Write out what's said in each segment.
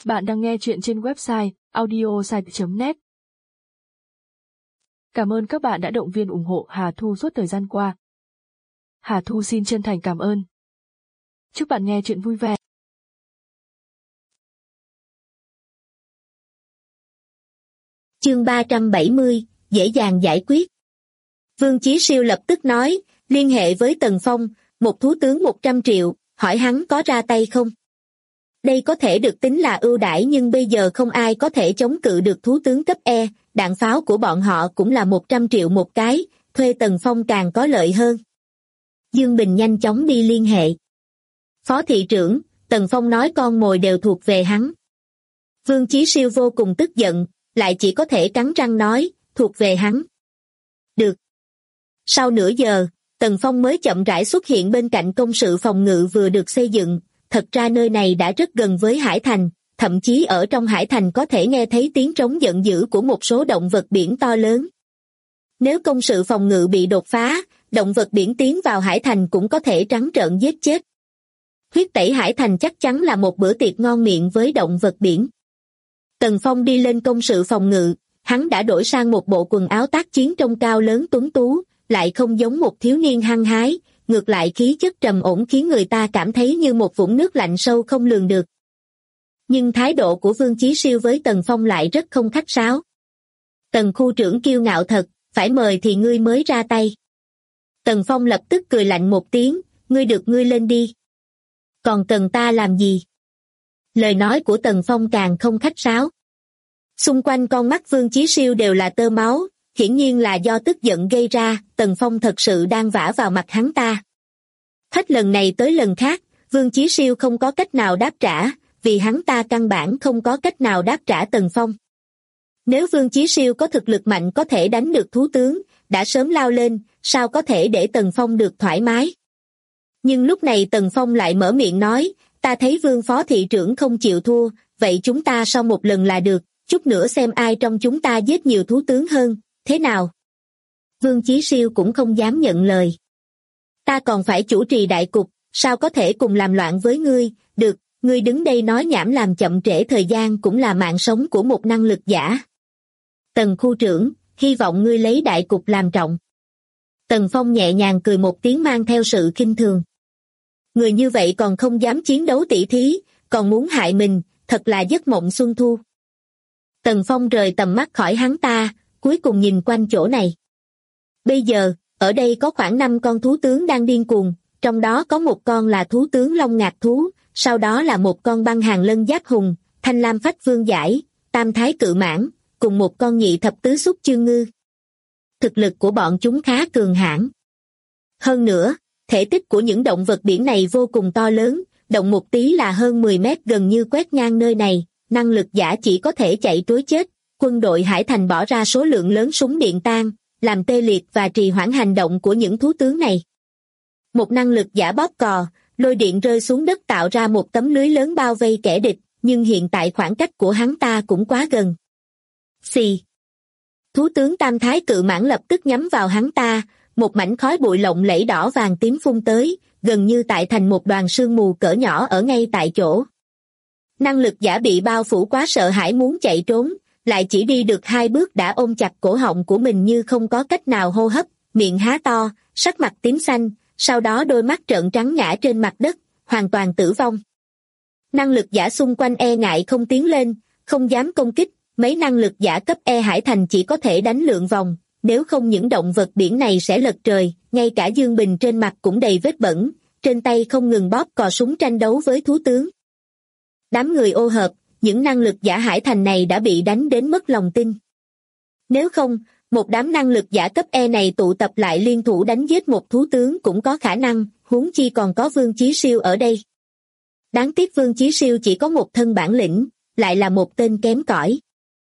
Bạn đang nghe chuyện trên website audiosite.net. Cảm ơn các bạn đã động viên ủng hộ Hà Thu suốt thời gian qua. Hà Thu xin chân thành cảm ơn. Chúc bạn nghe chuyện vui vẻ. Chương 370, dễ dàng giải quyết. Vương Chí Siêu lập tức nói, liên hệ với Tần Phong, một thú tướng 100 triệu, hỏi hắn có ra tay không. Đây có thể được tính là ưu đãi, nhưng bây giờ không ai có thể chống cự được thú tướng cấp E, đạn pháo của bọn họ cũng là 100 triệu một cái, thuê Tần Phong càng có lợi hơn. Dương Bình nhanh chóng đi liên hệ. Phó thị trưởng, Tần Phong nói con mồi đều thuộc về hắn. Vương Chí Siêu vô cùng tức giận, lại chỉ có thể cắn răng nói, thuộc về hắn. Được. Sau nửa giờ, Tần Phong mới chậm rãi xuất hiện bên cạnh công sự phòng ngự vừa được xây dựng. Thật ra nơi này đã rất gần với Hải Thành, thậm chí ở trong Hải Thành có thể nghe thấy tiếng trống giận dữ của một số động vật biển to lớn. Nếu công sự phòng ngự bị đột phá, động vật biển tiến vào Hải Thành cũng có thể trắng trợn giết chết. Huyết tẩy Hải Thành chắc chắn là một bữa tiệc ngon miệng với động vật biển. Tần Phong đi lên công sự phòng ngự, hắn đã đổi sang một bộ quần áo tác chiến trông cao lớn tuấn tú, lại không giống một thiếu niên hăng hái, ngược lại khí chất trầm ổn khiến người ta cảm thấy như một vũng nước lạnh sâu không lường được. Nhưng thái độ của Vương Chí Siêu với Tần Phong lại rất không khách sáo. Tần khu trưởng kiêu ngạo thật, phải mời thì ngươi mới ra tay. Tần Phong lập tức cười lạnh một tiếng, ngươi được ngươi lên đi. Còn Tần ta làm gì? Lời nói của Tần Phong càng không khách sáo. Xung quanh con mắt Vương Chí Siêu đều là tơ máu, hiển nhiên là do tức giận gây ra. Tần Phong thật sự đang vả vào mặt hắn ta. Hết lần này tới lần khác, Vương Chí Siêu không có cách nào đáp trả, vì hắn ta căn bản không có cách nào đáp trả Tần Phong. Nếu Vương Chí Siêu có thực lực mạnh có thể đánh được thú tướng, đã sớm lao lên, sao có thể để Tần Phong được thoải mái. Nhưng lúc này Tần Phong lại mở miệng nói, ta thấy Vương phó thị trưởng không chịu thua, vậy chúng ta sau một lần là được, chút nữa xem ai trong chúng ta giết nhiều thú tướng hơn, thế nào? Vương Chí Siêu cũng không dám nhận lời. Ta còn phải chủ trì đại cục, sao có thể cùng làm loạn với ngươi, được, ngươi đứng đây nói nhảm làm chậm trễ thời gian cũng là mạng sống của một năng lực giả. Tần khu trưởng, hy vọng ngươi lấy đại cục làm trọng. Tần Phong nhẹ nhàng cười một tiếng mang theo sự khinh thường. Người như vậy còn không dám chiến đấu tỷ thí, còn muốn hại mình, thật là giấc mộng xuân thu. Tần Phong rời tầm mắt khỏi hắn ta, cuối cùng nhìn quanh chỗ này. Bây giờ, ở đây có khoảng 5 con thú tướng đang điên cuồng, trong đó có một con là thú tướng Long Ngạc Thú, sau đó là một con băng hàng lân giáp hùng, Thanh Lam Phách Vương Giải, Tam Thái Cự Mãng, cùng một con nhị thập tứ xúc chương ngư. Thực lực của bọn chúng khá cường hãn. Hơn nữa, thể tích của những động vật biển này vô cùng to lớn, động một tí là hơn 10 mét, gần như quét ngang nơi này, năng lực giả chỉ có thể chạy trối chết. Quân đội Hải Thành bỏ ra số lượng lớn súng điện tan, làm tê liệt và trì hoãn hành động của những thú tướng này. Một năng lực giả bóp cò, lôi điện rơi xuống đất tạo ra một tấm lưới lớn bao vây kẻ địch, nhưng hiện tại khoảng cách của hắn ta cũng quá gần. Xì. Thú tướng Tam Thái Cự Mãng lập tức nhắm vào hắn ta, một mảnh khói bụi lộng lẫy đỏ vàng tím phun tới, gần như tạo thành một đoàn sương mù cỡ nhỏ ở ngay tại chỗ. Năng lực giả bị bao phủ quá sợ hãi muốn chạy trốn, lại chỉ đi được 2 bước đã ôm chặt cổ họng của mình như không có cách nào hô hấp, miệng há to, sắc mặt tím xanh, sau đó đôi mắt trợn trắng ngã trên mặt đất, hoàn toàn tử vong. Năng lực giả xung quanh e ngại không tiến lên, không dám công kích, mấy năng lực giả cấp E Hải Thành chỉ có thể đánh lượn vòng, nếu không những động vật biển này sẽ lật trời, ngay cả Dương Bình trên mặt cũng đầy vết bẩn, trên tay không ngừng bóp cò súng tranh đấu với thú tướng. Đám người ô hợp, những năng lực giả Hải Thành này đã bị đánh đến mất lòng tin. Nếu không, một đám năng lực giả cấp E này tụ tập lại liên thủ đánh giết một thú tướng cũng có khả năng, huống chi còn có Vương Chí Siêu ở đây. Đáng tiếc Vương Chí Siêu chỉ có một thân bản lĩnh, lại là một tên kém cỏi.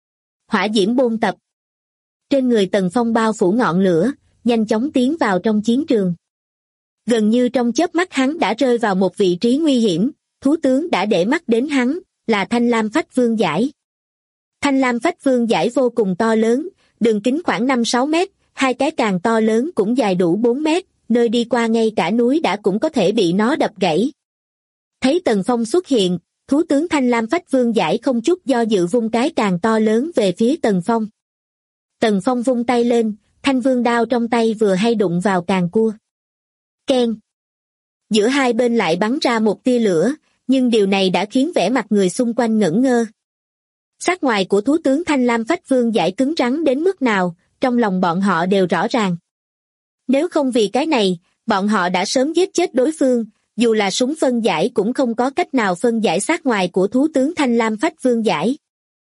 Hỏa diễm bôn tập. Trên người Tần Phong bao phủ ngọn lửa, nhanh chóng tiến vào trong chiến trường. Gần như trong chớp mắt hắn đã rơi vào một vị trí nguy hiểm, thú tướng đã để mắt đến hắn, là Thanh Lam Phách Vương Giải. Thanh Lam Phách Vương Giải vô cùng to lớn, đường kính khoảng 5-6 mét, 2 cái càng to lớn cũng dài đủ 4 mét, nơi đi qua ngay cả núi đã cũng có thể bị nó đập gãy. Thấy Tần Phong xuất hiện, thú tướng Thanh Lam Phách Vương Giải không chút do dự vung cái càng to lớn về phía Tần Phong. Tần Phong vung tay lên, thanh vương đao trong tay vừa hay đụng vào càng cua. Keng! Giữa hai bên lại bắn ra một tia lửa, nhưng điều này đã khiến vẻ mặt người xung quanh ngẩn ngơ. Sắc ngoài của thú tướng Thanh Lam Phách Vương Giải cứng rắn đến mức nào, trong lòng bọn họ đều rõ ràng. Nếu không vì cái này, bọn họ đã sớm giết chết đối phương, dù là súng phân giải cũng không có cách nào phân giải sắc ngoài của thú tướng Thanh Lam Phách Vương Giải.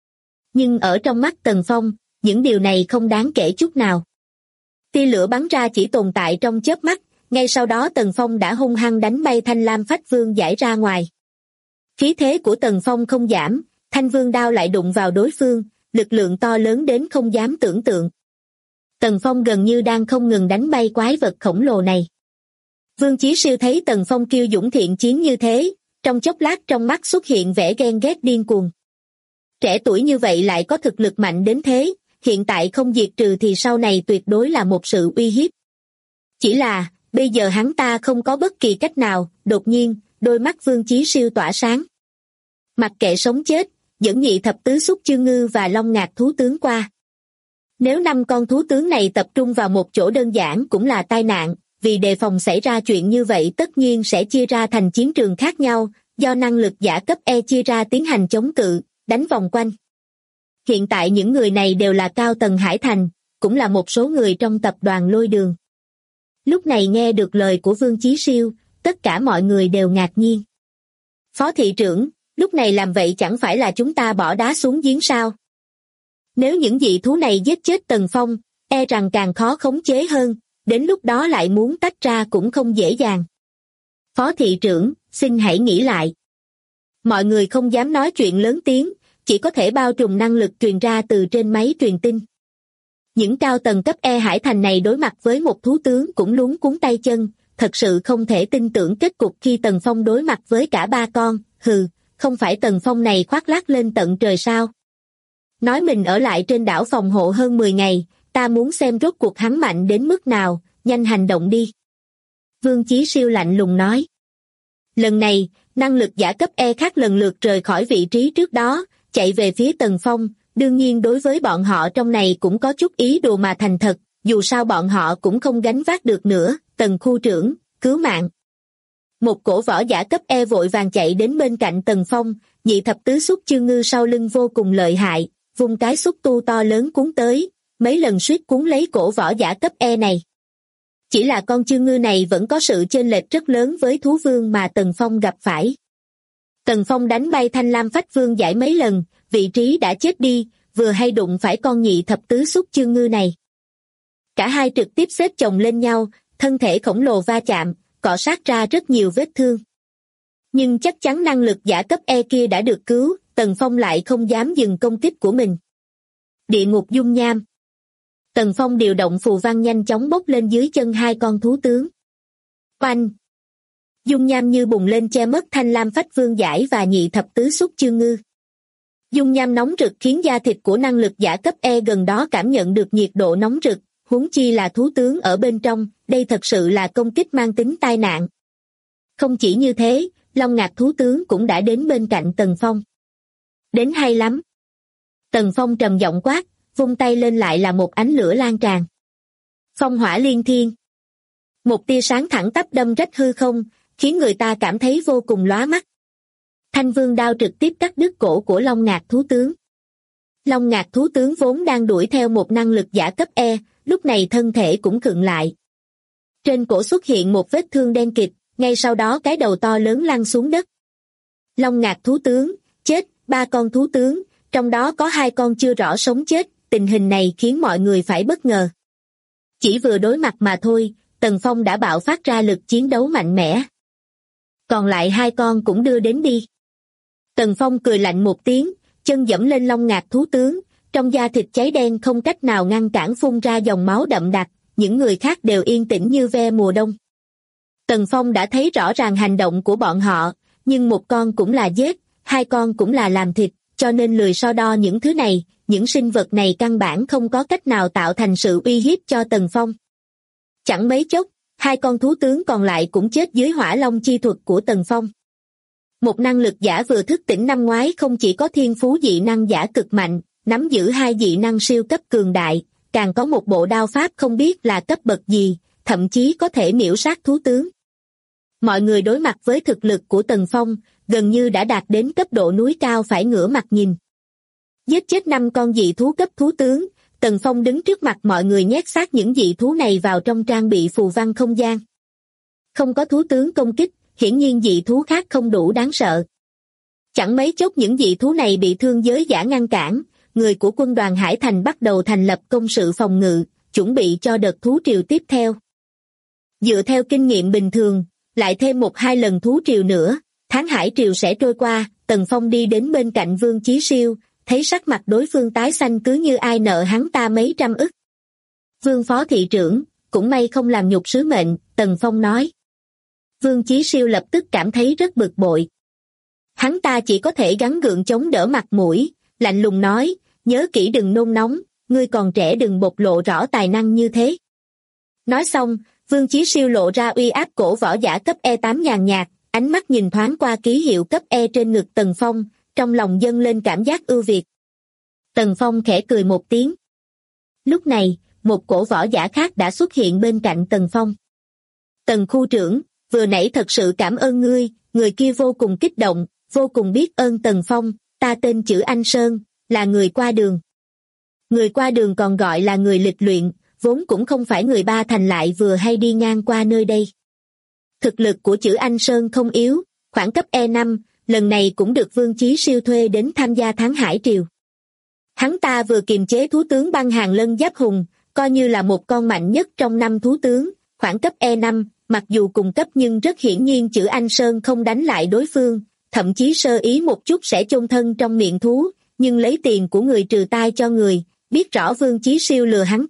Nhưng ở trong mắt Tần Phong, những điều này không đáng kể chút nào. Tia lửa bắn ra chỉ tồn tại trong chớp mắt, ngay sau đó Tần Phong đã hung hăng đánh bay Thanh Lam Phách Vương Giải ra ngoài. Khí thế của Tần Phong không giảm, thanh vương đao lại đụng vào đối phương, lực lượng to lớn đến không dám tưởng tượng. Tần Phong gần như đang không ngừng đánh bay quái vật khổng lồ này. Vương Chí Siêu thấy Tần Phong kiêu dũng thiện chiến như thế, trong chốc lát trong mắt xuất hiện vẻ ghen ghét điên cuồng. Trẻ tuổi như vậy lại có thực lực mạnh đến thế, hiện tại không diệt trừ thì sau này tuyệt đối là một sự uy hiếp. Chỉ là, bây giờ hắn ta không có bất kỳ cách nào, đột nhiên, đôi mắt Vương Chí Siêu tỏa sáng. Mặc kệ sống chết, dẫn nhị thập tứ xúc chương ngư và long ngạc thú tướng qua. Nếu 5 con thú tướng này tập trung vào một chỗ đơn giản cũng là tai nạn, vì đề phòng xảy ra chuyện như vậy tất nhiên sẽ chia ra thành chiến trường khác nhau, do năng lực giả cấp E chia ra tiến hành chống cự, đánh vòng quanh. Hiện tại những người này đều là cao tầng Hải Thành, cũng là một số người trong tập đoàn Lôi Đường. Lúc này nghe được lời của Vương Chí Siêu, tất cả mọi người đều ngạc nhiên. Phó thị trưởng, lúc này làm vậy chẳng phải là chúng ta bỏ đá xuống giếng sao? Nếu những dị thú này giết chết Tần Phong, e rằng càng khó khống chế hơn, đến lúc đó lại muốn tách ra cũng không dễ dàng. Phó thị trưởng, xin hãy nghĩ lại. Mọi người không dám nói chuyện lớn tiếng, chỉ có thể bao trùm năng lực truyền ra từ trên máy truyền tin. Những cao tầng cấp E Hải Thành này đối mặt với một thú tướng cũng luống cuống tay chân, thật sự không thể tin tưởng kết cục khi Tần Phong đối mặt với cả 3 con, hừ, không phải Tần Phong này khoác lác lên tận trời sao? Nói mình ở lại trên đảo phòng hộ hơn 10 ngày, ta muốn xem rốt cuộc hắn mạnh đến mức nào, nhanh hành động đi. Vương Chí Siêu lạnh lùng nói. Lần này, năng lực giả cấp E khác lần lượt rời khỏi vị trí trước đó, chạy về phía Tần Phong, đương nhiên đối với bọn họ trong này cũng có chút ý đồ mà thành thật, dù sao bọn họ cũng không gánh vác được nữa, Tần khu trưởng, cứu mạng. Một cổ võ giả cấp E vội vàng chạy đến bên cạnh Tần Phong, nhị thập tứ xúc chương ngư sau lưng vô cùng lợi hại, vùng cái xúc tu to lớn cuốn tới, mấy lần suýt cuốn lấy cổ võ giả cấp E này. Chỉ là con chương ngư này vẫn có sự chênh lệch rất lớn với thú vương mà Tần Phong gặp phải. Tần Phong đánh bay Thanh Lam Phách Vương Giải mấy lần, vị trí đã chết đi, vừa hay đụng phải con nhị thập tứ xúc chương ngư này. Cả hai trực tiếp xếp chồng lên nhau, thân thể khổng lồ va chạm, cọ sát ra rất nhiều vết thương. Nhưng chắc chắn năng lực giả cấp E kia đã được cứu, Tần Phong lại không dám dừng công kích của mình. Địa ngục dung nham. Tần Phong điều động phù văn nhanh chóng bốc lên dưới chân 2 con thú tướng. Oanh! Dung nham như bùng lên che mất Thanh Lam Phách Vương Giải và nhị thập tứ xúc chương ngư. Dung nham nóng rực khiến da thịt của năng lực giả cấp E gần đó cảm nhận được nhiệt độ nóng rực, huống chi là thú tướng ở bên trong, đây thật sự là công kích mang tính tai nạn. Không chỉ như thế, Long Ngạc thú tướng cũng đã đến bên cạnh Tần Phong. Đến hay lắm. Tần Phong trầm giọng quát, vung tay lên lại là một ánh lửa lan tràn. Phong hỏa liên thiên. Một tia sáng thẳng tắp đâm rách hư không, khiến người ta cảm thấy vô cùng lóa mắt. Thanh vương đao trực tiếp cắt đứt cổ của Long Ngạc thú tướng. Long Ngạc thú tướng vốn đang đuổi theo một năng lực giả cấp E, lúc này thân thể cũng khựng lại. Trên cổ xuất hiện một vết thương đen kịt, ngay sau đó cái đầu to lớn lăn xuống đất. Long Ngạc thú tướng, chết, 3 con thú tướng, trong đó có 2 con chưa rõ sống chết, tình hình này khiến mọi người phải bất ngờ. Chỉ vừa đối mặt mà thôi, Tần Phong đã bạo phát ra lực chiến đấu mạnh mẽ. Còn lại 2 con cũng đưa đến đi. Tần Phong cười lạnh một tiếng, chân dẫm lên Long Ngạc thú tướng, trong da thịt cháy đen không cách nào ngăn cản phun ra dòng máu đậm đặc, những người khác đều yên tĩnh như ve mùa đông. Tần Phong đã thấy rõ ràng hành động của bọn họ, nhưng 1 con cũng là giết, 2 con cũng là làm thịt, cho nên lười so đo những thứ này, những sinh vật này căn bản không có cách nào tạo thành sự uy hiếp cho Tần Phong. Chẳng mấy chốc, 2 con thú tướng còn lại cũng chết dưới hỏa long chi thuật của Tần Phong. Một năng lực giả vừa thức tỉnh năm ngoái không chỉ có thiên phú dị năng giả cực mạnh, nắm giữ 2 dị năng siêu cấp cường đại, càng có một bộ đao pháp không biết là cấp bậc gì, thậm chí có thể miễu sát thú tướng. Mọi người đối mặt với thực lực của Tần Phong, gần như đã đạt đến cấp độ núi cao phải ngửa mặt nhìn. Giết chết 5 con dị thú cấp thú tướng, Tần Phong đứng trước mặt mọi người nhét xác những dị thú này vào trong trang bị phù văn không gian. Không có thú tướng công kích, hiển nhiên dị thú khác không đủ đáng sợ. Chẳng mấy chốc những dị thú này bị thương giới giả ngăn cản, người của quân đoàn Hải Thành bắt đầu thành lập công sự phòng ngự, chuẩn bị cho đợt thú triều tiếp theo. Dựa theo kinh nghiệm bình thường, lại thêm 1-2 lần thú triều nữa, tháng hải triều sẽ trôi qua. Tần Phong đi đến bên cạnh Vương Chí Siêu, thấy sắc mặt đối phương tái xanh cứ như ai nợ hắn ta mấy trăm ức. Vương phó thị trưởng, cũng may không làm nhục sứ mệnh, Tần Phong nói. Vương Chí Siêu lập tức cảm thấy rất bực bội. Hắn ta chỉ có thể gắng gượng chống đỡ mặt mũi, lạnh lùng nói, nhớ kỹ đừng nôn nóng, ngươi còn trẻ đừng bộc lộ rõ tài năng như thế. Nói xong, Vương Chí Siêu lộ ra uy áp cổ võ giả cấp E8 nhàn nhạt, ánh mắt nhìn thoáng qua ký hiệu cấp E trên ngực Tần Phong, trong lòng dâng lên cảm giác ưu việt. Tần Phong khẽ cười một tiếng. Lúc này, một cổ võ giả khác đã xuất hiện bên cạnh Tần Phong. Tần khu trưởng, vừa nãy thật sự cảm ơn ngươi, người kia vô cùng kích động, vô cùng biết ơn Tần Phong, ta tên chữ Anh Sơn, là người qua đường. Người qua đường còn gọi là người lịch luyện, vốn cũng không phải người Ba Thành lại vừa hay đi ngang qua nơi đây. Thực lực của chữ Anh Sơn không yếu, khoảng cấp E5, lần này cũng được Vương Chí Siêu thuê đến tham gia tháng hải triều. Hắn ta vừa kiềm chế thú tướng băng hàng lân giáp hùng, coi như là một con mạnh nhất trong 5 thú tướng, khoảng cấp E5, mặc dù cùng cấp nhưng rất hiển nhiên chữ Anh Sơn không đánh lại đối phương, thậm chí sơ ý một chút sẽ chôn thân trong miệng thú, nhưng lấy tiền của người trừ tai cho người, biết rõ Vương Chí Siêu lừa hắn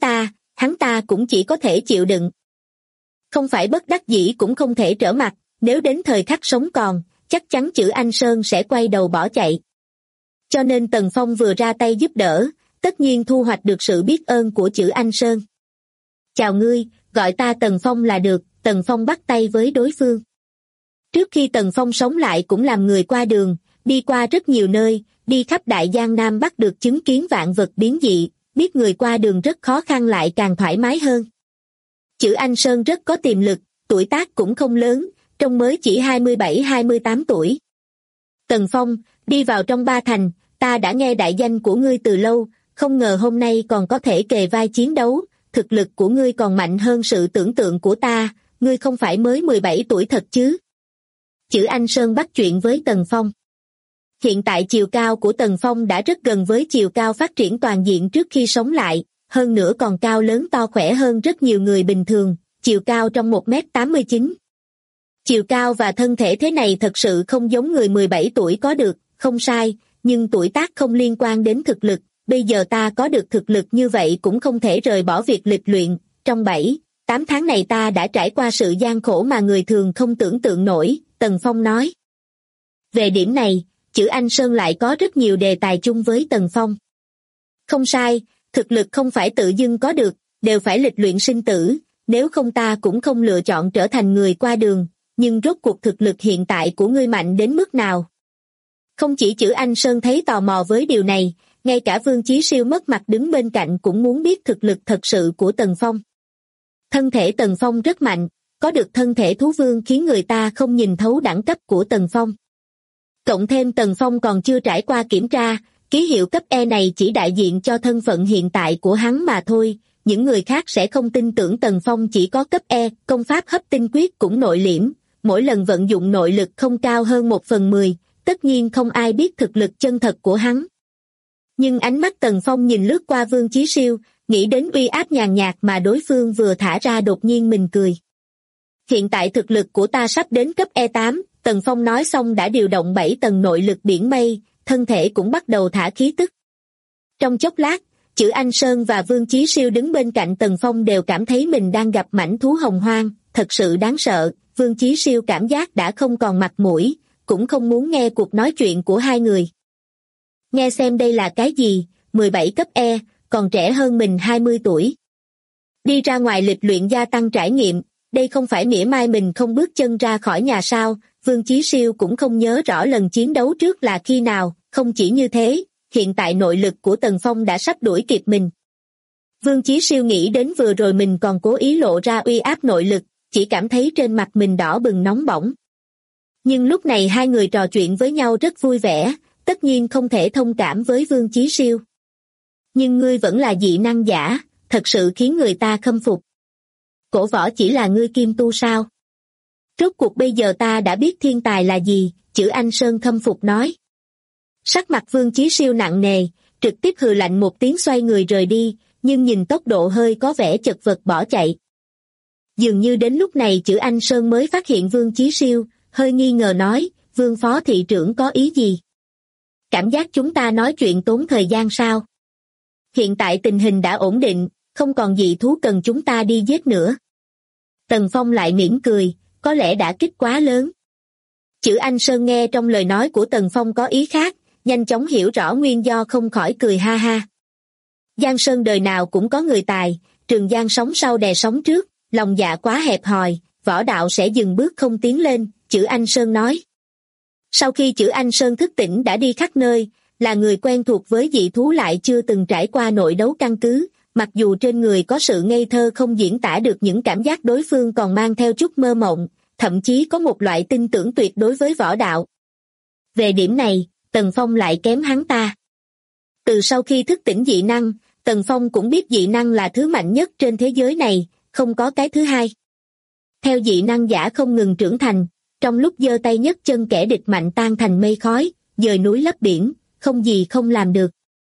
ta cũng chỉ có thể chịu đựng. Không phải bất đắc dĩ cũng không thể trở mặt, nếu đến thời khắc sống còn, chắc chắn chữ Anh Sơn sẽ quay đầu bỏ chạy. Cho nên Tần Phong vừa ra tay giúp đỡ, tất nhiên thu hoạch được sự biết ơn của chữ Anh Sơn. Chào ngươi, gọi ta Tần Phong là được, Tần Phong bắt tay với đối phương. Trước khi Tần Phong sống lại cũng làm người qua đường, đi qua rất nhiều nơi, đi khắp Đại Giang Nam bắt được chứng kiến vạn vật biến dị, biết người qua đường rất khó khăn lại càng thoải mái hơn. Chữ Anh Sơn rất có tiềm lực, tuổi tác cũng không lớn, trông mới chỉ 27-28 tuổi. Tần Phong, đi vào trong Ba Thành, ta đã nghe đại danh của ngươi từ lâu, không ngờ hôm nay còn có thể kề vai chiến đấu, thực lực của ngươi còn mạnh hơn sự tưởng tượng của ta, ngươi không phải mới 17 tuổi thật chứ? Chữ Anh Sơn bắt chuyện với Tần Phong. Hiện tại chiều cao của Tần Phong đã rất gần với chiều cao phát triển toàn diện trước khi sống lại, hơn nữa còn cao lớn to khỏe hơn rất nhiều người bình thường, chiều cao trong 1m89. Chiều cao và thân thể thế này thật sự không giống người 17 tuổi có được, không sai, nhưng tuổi tác không liên quan đến thực lực, bây giờ ta có được thực lực như vậy cũng không thể rời bỏ việc lịch luyện, trong 7-8 tháng này ta đã trải qua sự gian khổ mà người thường không tưởng tượng nổi, Tần Phong nói. Về điểm này, chữ Anh Sơn lại có rất nhiều đề tài chung với Tần Phong. Không sai, thực lực không phải tự dưng có được, đều phải lịch luyện sinh tử, nếu không ta cũng không lựa chọn trở thành người qua đường, nhưng rốt cuộc thực lực hiện tại của ngươi mạnh đến mức nào? Không chỉ chữ Anh Sơn thấy tò mò với điều này, ngay cả Vương Chí Siêu mất mặt đứng bên cạnh cũng muốn biết thực lực thật sự của Tần Phong. Thân thể Tần Phong rất mạnh, có được thân thể thú vương khiến người ta không nhìn thấu đẳng cấp của Tần Phong. Cộng thêm Tần Phong còn chưa trải qua kiểm tra, ký hiệu cấp E này chỉ đại diện cho thân phận hiện tại của hắn mà thôi, những người khác sẽ không tin tưởng Tần Phong chỉ có cấp E, công pháp hấp tinh quyết cũng nội liễm, mỗi lần vận dụng nội lực không cao hơn 1/10, tất nhiên không ai biết thực lực chân thật của hắn. Nhưng ánh mắt Tần Phong nhìn lướt qua Vương Chí Siêu, nghĩ đến uy áp nhàn nhạt mà đối phương vừa thả ra đột nhiên mình cười. Hiện tại thực lực của ta sắp đến cấp E8, Tần Phong nói xong đã điều động 7 tầng nội lực biển mây, thân thể cũng bắt đầu thả khí tức. Trong chốc lát, chữ Anh Sơn và Vương Chí Siêu đứng bên cạnh Tần Phong đều cảm thấy mình đang gặp mãnh thú hồng hoang, thật sự đáng sợ. Vương Chí Siêu cảm giác đã không còn mặt mũi, cũng không muốn nghe cuộc nói chuyện của hai người. Nghe xem đây là cái gì, 17 cấp E, còn trẻ hơn mình 20 tuổi. Đi ra ngoài lịch luyện gia tăng trải nghiệm, đây không phải mỉa mai mình không bước chân ra khỏi nhà sao, Vương Chí Siêu cũng không nhớ rõ lần chiến đấu trước là khi nào, không chỉ như thế, hiện tại nội lực của Tần Phong đã sắp đuổi kịp mình. Vương Chí Siêu nghĩ đến vừa rồi mình còn cố ý lộ ra uy áp nội lực, chỉ cảm thấy trên mặt mình đỏ bừng nóng bỏng. Nhưng lúc này hai người trò chuyện với nhau rất vui vẻ, tất nhiên không thể thông cảm với Vương Chí Siêu. Nhưng ngươi vẫn là dị năng giả, thật sự khiến người ta khâm phục. Cổ võ chỉ là ngươi kim tu sao? Rốt cuộc bây giờ ta đã biết thiên tài là gì, Chữ Anh Sơn khâm phục nói. Sắc mặt Vương Chí Siêu nặng nề, trực tiếp hừ lạnh một tiếng xoay người rời đi, nhưng nhìn tốc độ hơi có vẻ chật vật bỏ chạy. Dường như đến lúc này Chữ Anh Sơn mới phát hiện Vương Chí Siêu, hơi nghi ngờ nói, Vương Phó Thị trưởng có ý gì? Cảm giác chúng ta nói chuyện tốn thời gian sao? Hiện tại tình hình đã ổn định, không còn dị thú cần chúng ta đi giết nữa. Tần Phong lại mỉm cười, có lẽ đã kích quá lớn. Chữ Anh Sơn nghe trong lời nói của Tần Phong có ý khác, nhanh chóng hiểu rõ nguyên do không khỏi cười ha ha. Giang Sơn đời nào cũng có người tài, Trường Giang sóng sau đè sóng trước, lòng dạ quá hẹp hòi, võ đạo sẽ dừng bước không tiến lên, Chữ Anh Sơn nói. Sau khi Chữ Anh Sơn thức tỉnh đã đi khắp nơi, là người quen thuộc với dị thú lại chưa từng trải qua nội đấu căn cứ, mặc dù trên người có sự ngây thơ không diễn tả được những cảm giác đối phương còn mang theo chút mơ mộng, thậm chí có một loại tin tưởng tuyệt đối với võ đạo. Về điểm này, Tần Phong lại kém hắn ta. Từ sau khi thức tỉnh dị năng, Tần Phong cũng biết dị năng là thứ mạnh nhất trên thế giới này, không có cái thứ hai. Theo dị năng giả không ngừng trưởng thành, trong lúc giơ tay nhấc chân kẻ địch mạnh tan thành mây khói, dời núi lấp biển, không gì không làm được.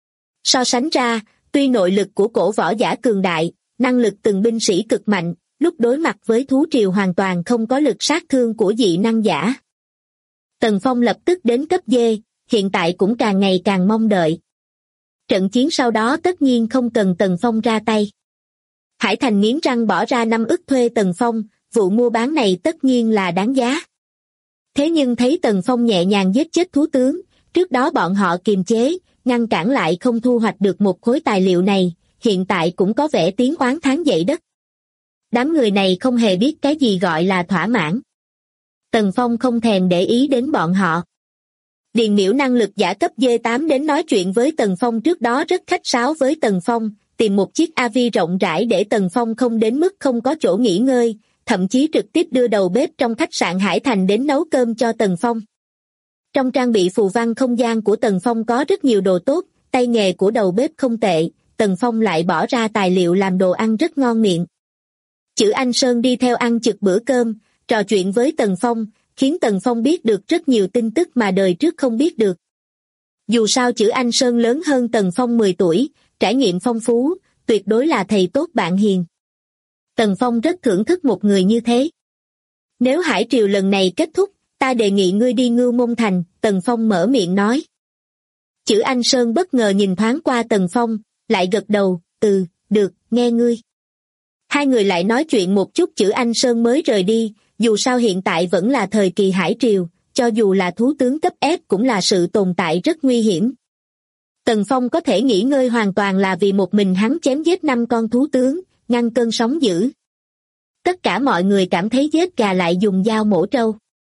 So sánh ra, tuy nội lực của cổ võ giả cường đại, năng lực từng binh sĩ cực mạnh, lúc đối mặt với thú triều hoàn toàn không có lực sát thương của dị năng giả. Tần Phong lập tức đến cấp D, hiện tại cũng càng ngày càng mong đợi. Trận chiến sau đó tất nhiên không cần Tần Phong ra tay. Hải Thành nghiến răng bỏ ra 5 ức thuê Tần Phong, vụ mua bán này tất nhiên là đáng giá. Thế nhưng thấy Tần Phong nhẹ nhàng giết chết thú tướng, trước đó bọn họ kiềm chế, ngăn cản lại không thu hoạch được một khối tài liệu này, hiện tại cũng có vẻ tiếng oán thán dậy đất. Đám người này không hề biết cái gì gọi là thỏa mãn. Tần Phong không thèm để ý đến bọn họ. Điền Miễu năng lực giả cấp D8 đến nói chuyện với Tần Phong trước đó rất khách sáo với Tần Phong, tìm một chiếc AV rộng rãi để Tần Phong không đến mức không có chỗ nghỉ ngơi, thậm chí trực tiếp đưa đầu bếp trong khách sạn Hải Thành đến nấu cơm cho Tần Phong. Trong trang bị phù văn không gian của Tần Phong có rất nhiều đồ tốt, tay nghề của đầu bếp không tệ, Tần Phong lại bỏ ra tài liệu làm đồ ăn rất ngon miệng. Chữ Anh Sơn đi theo ăn chực bữa cơm, trò chuyện với Tần Phong, khiến Tần Phong biết được rất nhiều tin tức mà đời trước không biết được. Dù sao Chữ Anh Sơn lớn hơn Tần Phong 10 tuổi, trải nghiệm phong phú, tuyệt đối là thầy tốt bạn hiền. Tần Phong rất thưởng thức một người như thế. Nếu hải triều lần này kết thúc, ta đề nghị ngươi đi Ngưu Môn Thành, Tần Phong mở miệng nói. Chữ Anh Sơn bất ngờ nhìn thoáng qua Tần Phong, lại gật đầu, được, nghe ngươi. Hai người lại nói chuyện một chút Chữ Anh Sơn mới rời đi, dù sao hiện tại vẫn là thời kỳ hải triều, cho dù là thú tướng cấp S cũng là sự tồn tại rất nguy hiểm. Tần Phong có thể nghỉ ngơi hoàn toàn là vì một mình hắn chém giết 5 con thú tướng, ngăn cơn sóng dữ. Tất cả mọi người cảm thấy giết gà lại dùng dao mổ trâu.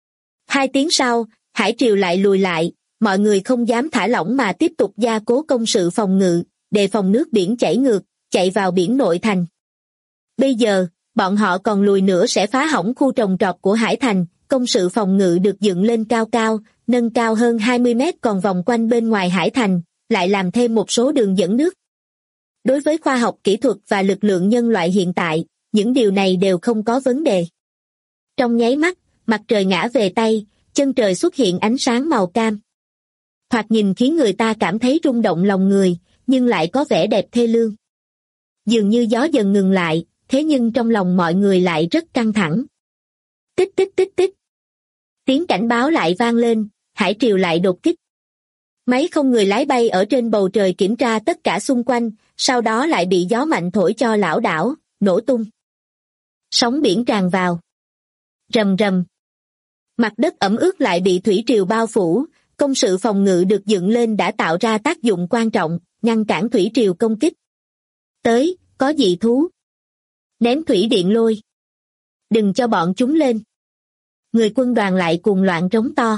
2 tiếng sau, hải triều lại lùi lại, mọi người không dám thả lỏng mà tiếp tục gia cố công sự phòng ngự, đề phòng nước biển chảy ngược, chạy vào biển nội thành. Bây giờ, bọn họ còn lùi nữa sẽ phá hỏng khu trồng trọt của Hải Thành, công sự phòng ngự được dựng lên cao cao, nâng cao hơn 20 mét còn vòng quanh bên ngoài Hải Thành, lại làm thêm một số đường dẫn nước. Đối với khoa học kỹ thuật và lực lượng nhân loại hiện tại, những điều này đều không có vấn đề. Trong nháy mắt, mặt trời ngã về Tây, chân trời xuất hiện ánh sáng màu cam. Thoạt nhìn khiến người ta cảm thấy rung động lòng người, nhưng lại có vẻ đẹp thê lương. Dường như gió dần ngừng lại, thế nhưng trong lòng mọi người lại rất căng thẳng. Tích tích tích tích. Tiếng cảnh báo lại vang lên, hải triều lại đột kích. Máy không người lái bay ở trên bầu trời kiểm tra tất cả xung quanh, sau đó lại bị gió mạnh thổi cho lảo đảo, nổ tung. Sóng biển tràn vào. Rầm rầm. Mặt đất ẩm ướt lại bị thủy triều bao phủ, công sự phòng ngự được dựng lên đã tạo ra tác dụng quan trọng, ngăn cản thủy triều công kích. Tới, có dị thú. Ném thủy điện lôi. Đừng cho bọn chúng lên. Người quân đoàn lại cuồng loạn trống to.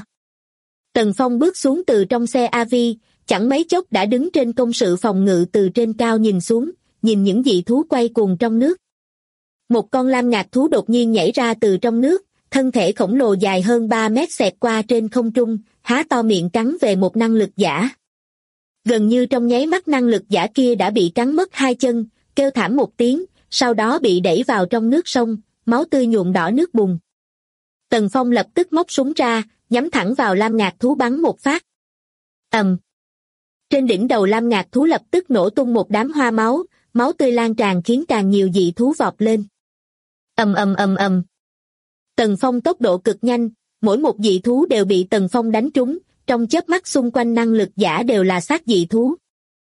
Tần Phong bước xuống từ trong xe AV, chẳng mấy chốc đã đứng trên công sự phòng ngự từ trên cao nhìn xuống, nhìn những dị thú quay cuồng trong nước. Một con lam ngạc thú đột nhiên nhảy ra từ trong nước, thân thể khổng lồ dài hơn 3 mét xẹt qua trên không trung, há to miệng cắn về một năng lực giả. Gần như trong nháy mắt năng lực giả kia đã bị cắn mất 2 chân, kêu thảm một tiếng, sau đó bị đẩy vào trong nước sông, máu tươi nhuộm đỏ nước bùn. Tần Phong lập tức móc súng ra, nhắm thẳng vào lam ngạc thú bắn một phát. Ầm. Trên đỉnh đầu lam ngạc thú lập tức nổ tung một đám hoa máu, máu tươi lan tràn khiến càng nhiều dị thú vọt lên. Ầm ầm ầm ầm. Tần Phong tốc độ cực nhanh, mỗi một dị thú đều bị Tần Phong đánh trúng, trong chớp mắt xung quanh năng lực giả đều là xác dị thú.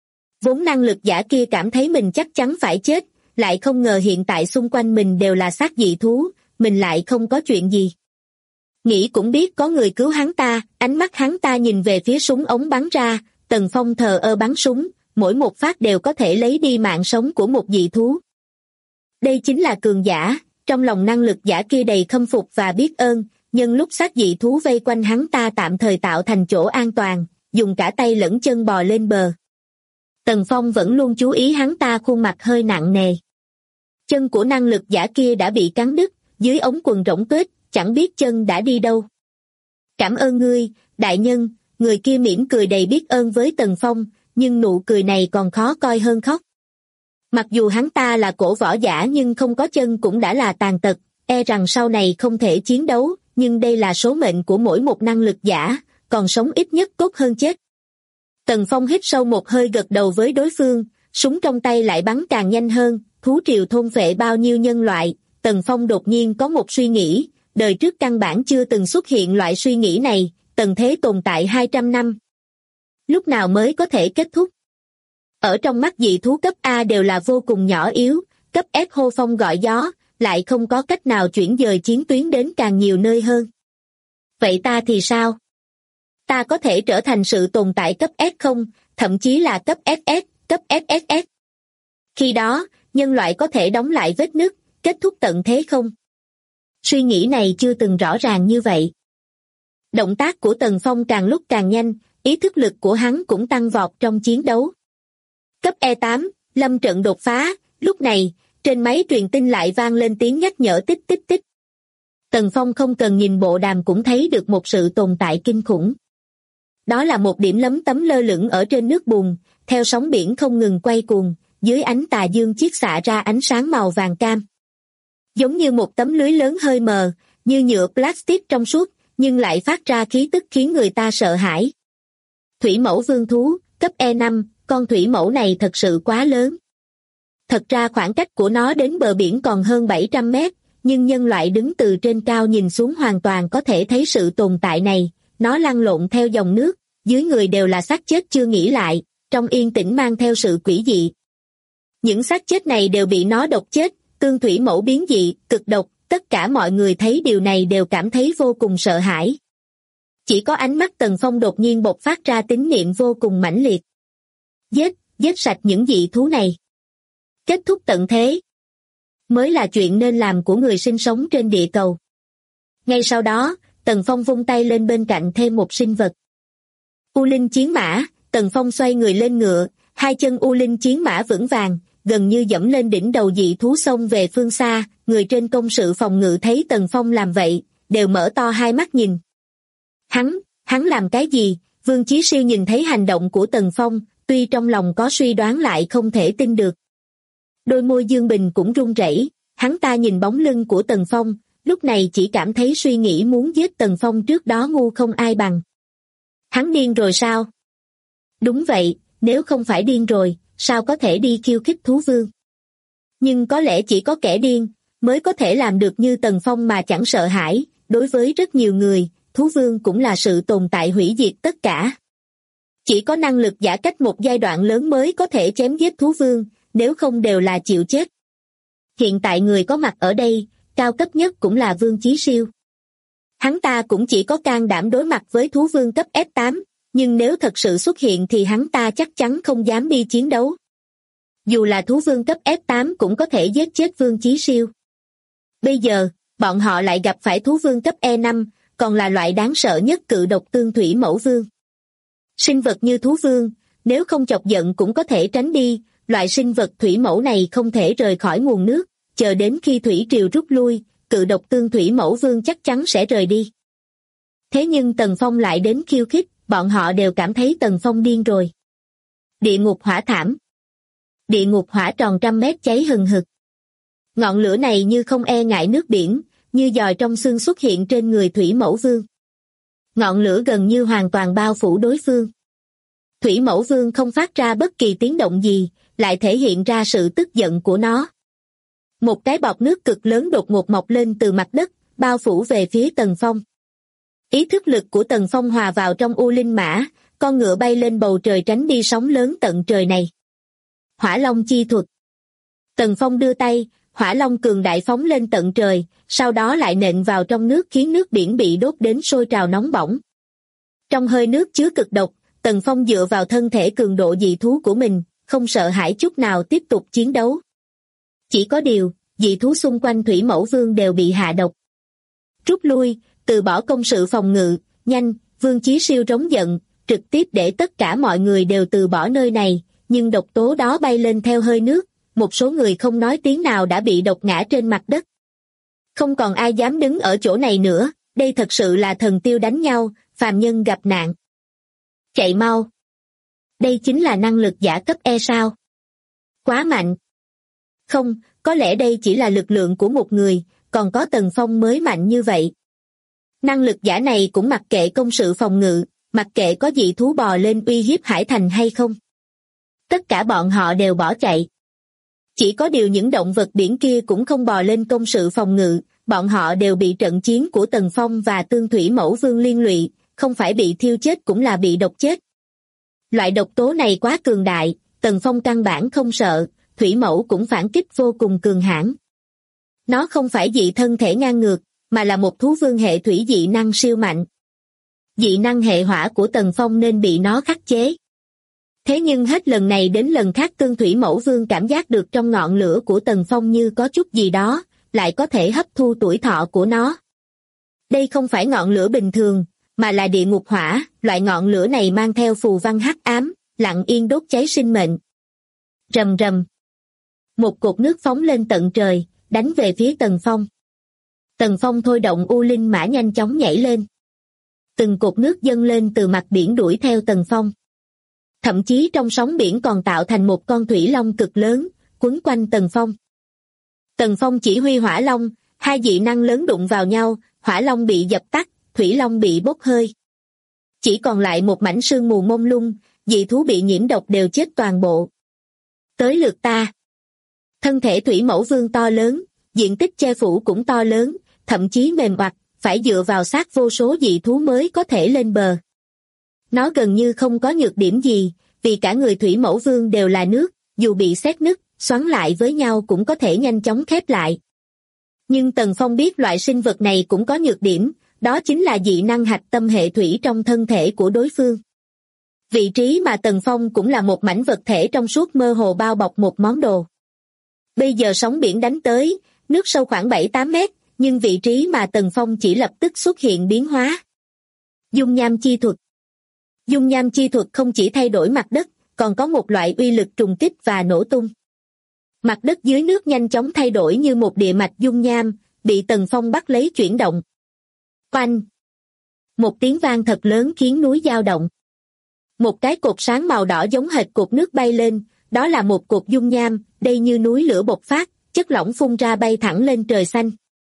Vốn năng lực giả kia cảm thấy mình chắc chắn phải chết, lại không ngờ hiện tại xung quanh mình đều là xác dị thú, mình lại không có chuyện gì. Nghĩ cũng biết có người cứu hắn ta, ánh mắt hắn ta nhìn về phía súng ống bắn ra, Tần Phong thờ ơ bắn súng, mỗi một phát đều có thể lấy đi mạng sống của một dị thú. Đây chính là cường giả, trong lòng năng lực giả kia đầy khâm phục và biết ơn, nhân lúc xác dị thú vây quanh hắn ta tạm thời tạo thành chỗ an toàn, dùng cả tay lẫn chân bò lên bờ. Tần Phong vẫn luôn chú ý hắn ta khuôn mặt hơi nặng nề. Chân của năng lực giả kia đã bị cắn đứt, dưới ống quần rỗng tuếch, chẳng biết chân đã đi đâu. Cảm ơn ngươi, đại nhân, người kia mỉm cười đầy biết ơn với Tần Phong, nhưng nụ cười này còn khó coi hơn khóc. Mặc dù hắn ta là cổ võ giả nhưng không có chân cũng đã là tàn tật, e rằng sau này không thể chiến đấu, nhưng đây là số mệnh của mỗi một năng lực giả, còn sống ít nhất tốt hơn chết. Tần Phong hít sâu một hơi gật đầu với đối phương, súng trong tay lại bắn càng nhanh hơn, thú triều thôn phệ bao nhiêu nhân loại. Tần Phong đột nhiên có một suy nghĩ, đời trước căn bản chưa từng xuất hiện loại suy nghĩ này, tần thế tồn tại 200 năm. Lúc nào mới có thể kết thúc? Ở trong mắt dị thú cấp A đều là vô cùng nhỏ yếu, cấp S hô phong gọi gió, lại không có cách nào chuyển dời chiến tuyến đến càng nhiều nơi hơn. Vậy ta thì sao? Ta có thể trở thành sự tồn tại cấp S không, thậm chí là cấp SS, cấp SSS. Khi đó, nhân loại có thể đóng lại vết nứt, kết thúc tận thế không? Suy nghĩ này chưa từng rõ ràng như vậy. Động tác của Tần Phong càng lúc càng nhanh, ý thức lực của hắn cũng tăng vọt trong chiến đấu. Cấp E8, lâm trận đột phá, lúc này, trên máy truyền tin lại vang lên tiếng nhắc nhở tích tích tích. Tần Phong không cần nhìn bộ đàm cũng thấy được một sự tồn tại kinh khủng. Đó là một điểm lấm tấm lơ lửng ở trên nước bùn, theo sóng biển không ngừng quay cuồng, dưới ánh tà dương chiết xạ ra ánh sáng màu vàng cam. Giống như một tấm lưới lớn hơi mờ, như nhựa plastic trong suốt, nhưng lại phát ra khí tức khiến người ta sợ hãi. Thủy mẫu vương thú, cấp E5, con thủy mẫu này thật sự quá lớn. Thật ra khoảng cách của nó đến bờ biển còn hơn 700 mét, nhưng nhân loại đứng từ trên cao nhìn xuống hoàn toàn có thể thấy sự tồn tại này. Nó lăn lộn theo dòng nước, dưới người đều là xác chết chưa nghĩ lại, trong yên tĩnh mang theo sự quỷ dị. Những xác chết này đều bị nó độc chết, tương thủy mẫu biến dị, cực độc, tất cả mọi người thấy điều này đều cảm thấy vô cùng sợ hãi. Chỉ có ánh mắt Tần Phong đột nhiên bộc phát ra tín niệm vô cùng mãnh liệt. Giết sạch những dị thú này. Kết thúc tận thế. Mới là chuyện nên làm của người sinh sống trên địa cầu. Ngay sau đó, Tần Phong vung tay lên bên cạnh thêm một sinh vật. U Linh chiến mã, Tần Phong xoay người lên ngựa, hai chân U Linh chiến mã vững vàng, gần như dẫm lên đỉnh đầu dị thú xông về phương xa, người trên công sự phòng ngự thấy Tần Phong làm vậy, đều mở to hai mắt nhìn. Hắn làm cái gì? Vương Chí Siêu nhìn thấy hành động của Tần Phong, tuy trong lòng có suy đoán lại không thể tin được. Đôi môi Dương Bình cũng run rẩy, hắn ta nhìn bóng lưng của Tần Phong, lúc này chỉ cảm thấy suy nghĩ muốn giết Tần Phong trước đó ngu không ai bằng. Hắn điên rồi sao? Đúng vậy, nếu không phải điên rồi, sao có thể đi khiêu khích thú vương? Nhưng có lẽ chỉ có kẻ điên mới có thể làm được như Tần Phong mà chẳng sợ hãi, đối với rất nhiều người, thú vương cũng là sự tồn tại hủy diệt tất cả. Chỉ có năng lực giả cách một giai đoạn lớn mới có thể chém giết thú vương, nếu không đều là chịu chết. Hiện tại người có mặt ở đây, cao cấp nhất cũng là Vương Chí Siêu. Hắn ta cũng chỉ có can đảm đối mặt với thú vương cấp S8, nhưng nếu thật sự xuất hiện thì hắn ta chắc chắn không dám đi chiến đấu. Dù là thú vương cấp S8 cũng có thể giết chết Vương Chí Siêu. Bây giờ, Bọn họ lại gặp phải thú vương cấp E5, còn là loại đáng sợ nhất cự độc tương thủy mẫu vương. Sinh vật như thú vương, nếu không chọc giận cũng có thể tránh đi, loại sinh vật thủy mẫu này không thể rời khỏi nguồn nước, chờ đến khi thủy triều rút lui, cự độc tương thủy mẫu vương chắc chắn sẽ rời đi. Thế nhưng Tần Phong lại đến khiêu khích, bọn họ đều cảm thấy Tần Phong điên rồi. Địa ngục hỏa thảm. Địa ngục hỏa tròn 100 mét cháy hừng hực. Ngọn lửa này như không e ngại nước biển, như giòi trong xương xuất hiện trên người thủy mẫu vương. Ngọn lửa gần như hoàn toàn bao phủ đối phương. Thủy mẫu vương không phát ra bất kỳ tiếng động gì, lại thể hiện ra sự tức giận của nó. Một cái bọt nước cực lớn đột ngột mọc lên từ mặt đất, bao phủ về phía Tần Phong. Ý thức lực của Tần Phong hòa vào trong U Linh Mã, con ngựa bay lên bầu trời tránh đi sóng lớn tận trời này. Hỏa Long chi thuật. Tần Phong đưa tay, hỏa long cường đại phóng lên tận trời, sau đó lại nện vào trong nước khiến nước biển bị đốt đến sôi trào nóng bỏng. Trong hơi nước chứa cực độc, Tần Phong dựa vào thân thể cường độ dị thú của mình, không sợ hãi chút nào tiếp tục chiến đấu. Chỉ có điều, dị thú xung quanh thủy mẫu vương đều bị hạ độc. Rút lui, từ bỏ công sự phòng ngự, nhanh, Vương Chí Siêu trống giận, trực tiếp để tất cả mọi người đều từ bỏ nơi này, nhưng độc tố đó bay lên theo hơi nước, một số người không nói tiếng nào đã bị độc ngã trên mặt đất. Không còn ai dám đứng ở chỗ này nữa, đây thật sự là thần tiêu đánh nhau, phàm nhân gặp nạn. Chạy mau! Đây chính là năng lực giả cấp E sao? Quá mạnh! Không, có lẽ đây chỉ là lực lượng của một người, còn có Tần Phong mới mạnh như vậy. Năng lực giả này cũng mặc kệ công sự phòng ngự, mặc kệ có dị thú bò lên uy hiếp Hải Thành hay không. Tất cả bọn họ đều bỏ chạy. Chỉ có điều những động vật biển kia cũng không bò lên công sự phòng ngự, bọn họ đều bị trận chiến của Tần Phong và Tương Thủy Mẫu Vương liên lụy, không phải bị thiêu chết cũng là bị độc chết. Loại độc tố này quá cường đại, Tần Phong căn bản không sợ, Thủy Mẫu cũng phản kích vô cùng cường hãn. Nó không phải dị thân thể ngang ngược, mà là một thú vương hệ thủy dị năng siêu mạnh. Dị năng hệ hỏa của Tần Phong nên bị nó khắc chế. Thế nhưng hết lần này đến lần khác Tương Thủy Mẫu Vương cảm giác được trong ngọn lửa của Tần Phong như có chút gì đó, lại có thể hấp thu tuổi thọ của nó. Đây không phải ngọn lửa bình thường, mà là địa ngục hỏa, loại ngọn lửa này mang theo phù văn hắc ám, lặng yên đốt cháy sinh mệnh. Rầm rầm. Một cột nước phóng lên tận trời, đánh về phía Tần Phong. Tần Phong thôi động U Linh Mã nhanh chóng nhảy lên. Từng cột nước dâng lên từ mặt biển đuổi theo Tần Phong. Thậm chí trong sóng biển còn tạo thành một con thủy long cực lớn, quấn quanh Tần Phong. Tần Phong chỉ huy hỏa long, hai dị năng lớn đụng vào nhau, hỏa long bị dập tắt, thủy long bị bốc hơi. Chỉ còn lại một mảnh sương mù mông lung, dị thú bị nhiễm độc đều chết toàn bộ. Tới lượt ta. Thân thể Thủy Mẫu Vương to lớn, diện tích che phủ cũng to lớn, thậm chí mềm oặt, phải dựa vào xác vô số dị thú mới có thể lên bờ. Nó gần như không có nhược điểm gì, vì cả người Thủy Mẫu Vương đều là nước, dù bị xét nứt, xoắn lại với nhau cũng có thể nhanh chóng khép lại. Nhưng Tần Phong biết loại sinh vật này cũng có nhược điểm, đó chính là dị năng hạch tâm hệ thủy trong thân thể của đối phương. Vị trí mà Tần Phong cũng là một mảnh vật thể trong suốt mơ hồ bao bọc một món đồ. Bây giờ sóng biển đánh tới, nước sâu khoảng 7-8 mét, nhưng vị trí mà Tần Phong chỉ lập tức xuất hiện biến hóa. Dung nham chi thuật. Dung nham chi thuật không chỉ thay đổi mặt đất, còn có một loại uy lực trùng kích và nổ tung. Mặt đất dưới nước nhanh chóng thay đổi như một địa mạch dung nham, bị Tần Phong bắt lấy chuyển động. Oanh! Một tiếng vang thật lớn khiến núi dao động. Một cái cột sáng màu đỏ giống hệt cột nước bay lên, đó là một cột dung nham, đây như núi lửa bộc phát, chất lỏng phun ra bay thẳng lên trời xanh.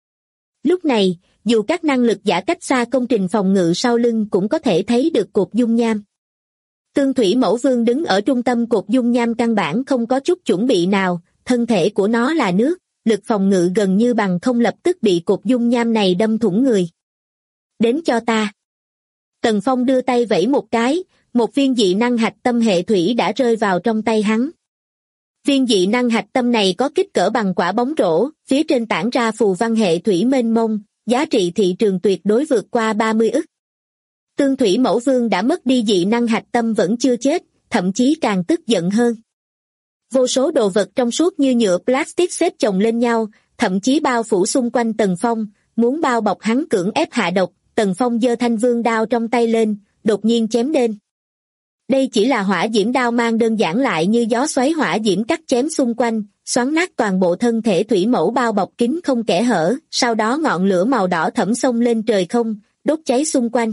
Lúc này, dù các năng lực giả cách xa công trình phòng ngự sau lưng cũng có thể thấy được cột dung nham. Tương Thủy Mẫu Vương đứng ở trung tâm cột dung nham căn bản không có chút chuẩn bị nào, thân thể của nó là nước, lực phòng ngự gần như bằng không lập tức bị cột dung nham này đâm thủng người. Đến cho ta. Tần Phong đưa tay vẫy một cái, một viên dị năng hạch tâm hệ thủy đã rơi vào trong tay hắn. Viên dị năng hạch tâm này có kích cỡ bằng quả bóng rổ, phía trên tản ra phù văn hệ thủy mênh mông, giá trị thị trường tuyệt đối vượt qua 30 ức. Tương Thủy Mẫu Vương đã mất đi dị năng hạch tâm vẫn chưa chết, thậm chí càng tức giận hơn. Vô số đồ vật trong suốt như nhựa plastic xếp chồng lên nhau, thậm chí bao phủ xung quanh Tần Phong, muốn bao bọc hắn cưỡng ép hạ độc. Tần Phong giơ thanh vương đao trong tay lên, đột nhiên chém lên. Đây chỉ là hỏa diễm đao mang đơn giản lại như gió xoáy hỏa diễm cắt chém xung quanh, xoắn nát toàn bộ thân thể thủy mẫu bao bọc kín không kẽ hở, sau đó ngọn lửa màu đỏ thẫm xông lên trời không, đốt cháy xung quanh.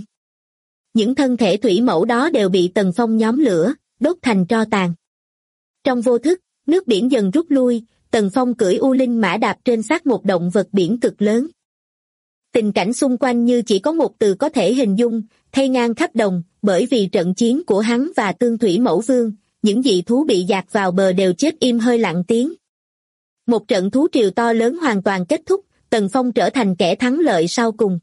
Những thân thể thủy mẫu đó đều bị Tần Phong nhóm lửa, đốt thành tro tàn. Trong vô thức, nước biển dần rút lui, Tần Phong cưỡi U Linh mã đạp trên xác một động vật biển cực lớn. Tình cảnh xung quanh như chỉ có một từ có thể hình dung, thay ngang khắp đồng, bởi vì trận chiến của hắn và Tương Thủy Mẫu Vương, những dị thú bị dạt vào bờ đều chết im hơi lặng tiếng. Một trận thú triều to lớn hoàn toàn kết thúc, Tần Phong trở thành kẻ thắng lợi sau cùng.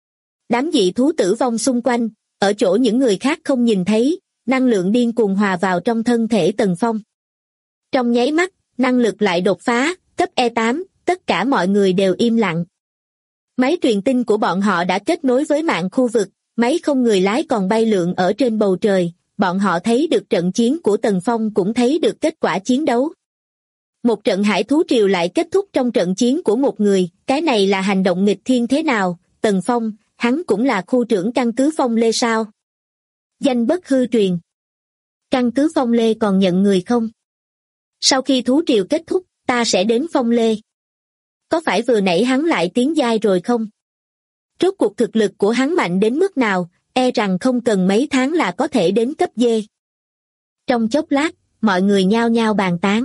Đám dị thú tử vong xung quanh, ở chỗ những người khác không nhìn thấy, năng lượng điên cuồng hòa vào trong thân thể Tần Phong. Trong nháy mắt, năng lực lại đột phá, cấp E8, tất cả mọi người đều im lặng. Máy truyền tin của bọn họ đã kết nối với mạng khu vực, máy không người lái còn bay lượn ở trên bầu trời, bọn họ thấy được trận chiến của Tần Phong cũng thấy được kết quả chiến đấu. Một trận hải thú triều lại kết thúc trong trận chiến của một người, cái này là hành động nghịch thiên thế nào? Tần Phong, hắn cũng là khu trưởng căn cứ Phong Lê sao? Danh bất hư truyền. Căn cứ Phong Lê còn nhận người không? Sau khi thú triều kết thúc, ta sẽ đến Phong Lê. Có phải vừa nãy hắn lại tiến giai rồi không? Rốt cuộc thực lực của hắn mạnh đến mức nào, e rằng không cần mấy tháng là có thể đến cấp D. Trong chốc lát, mọi người nhao nhao bàn tán.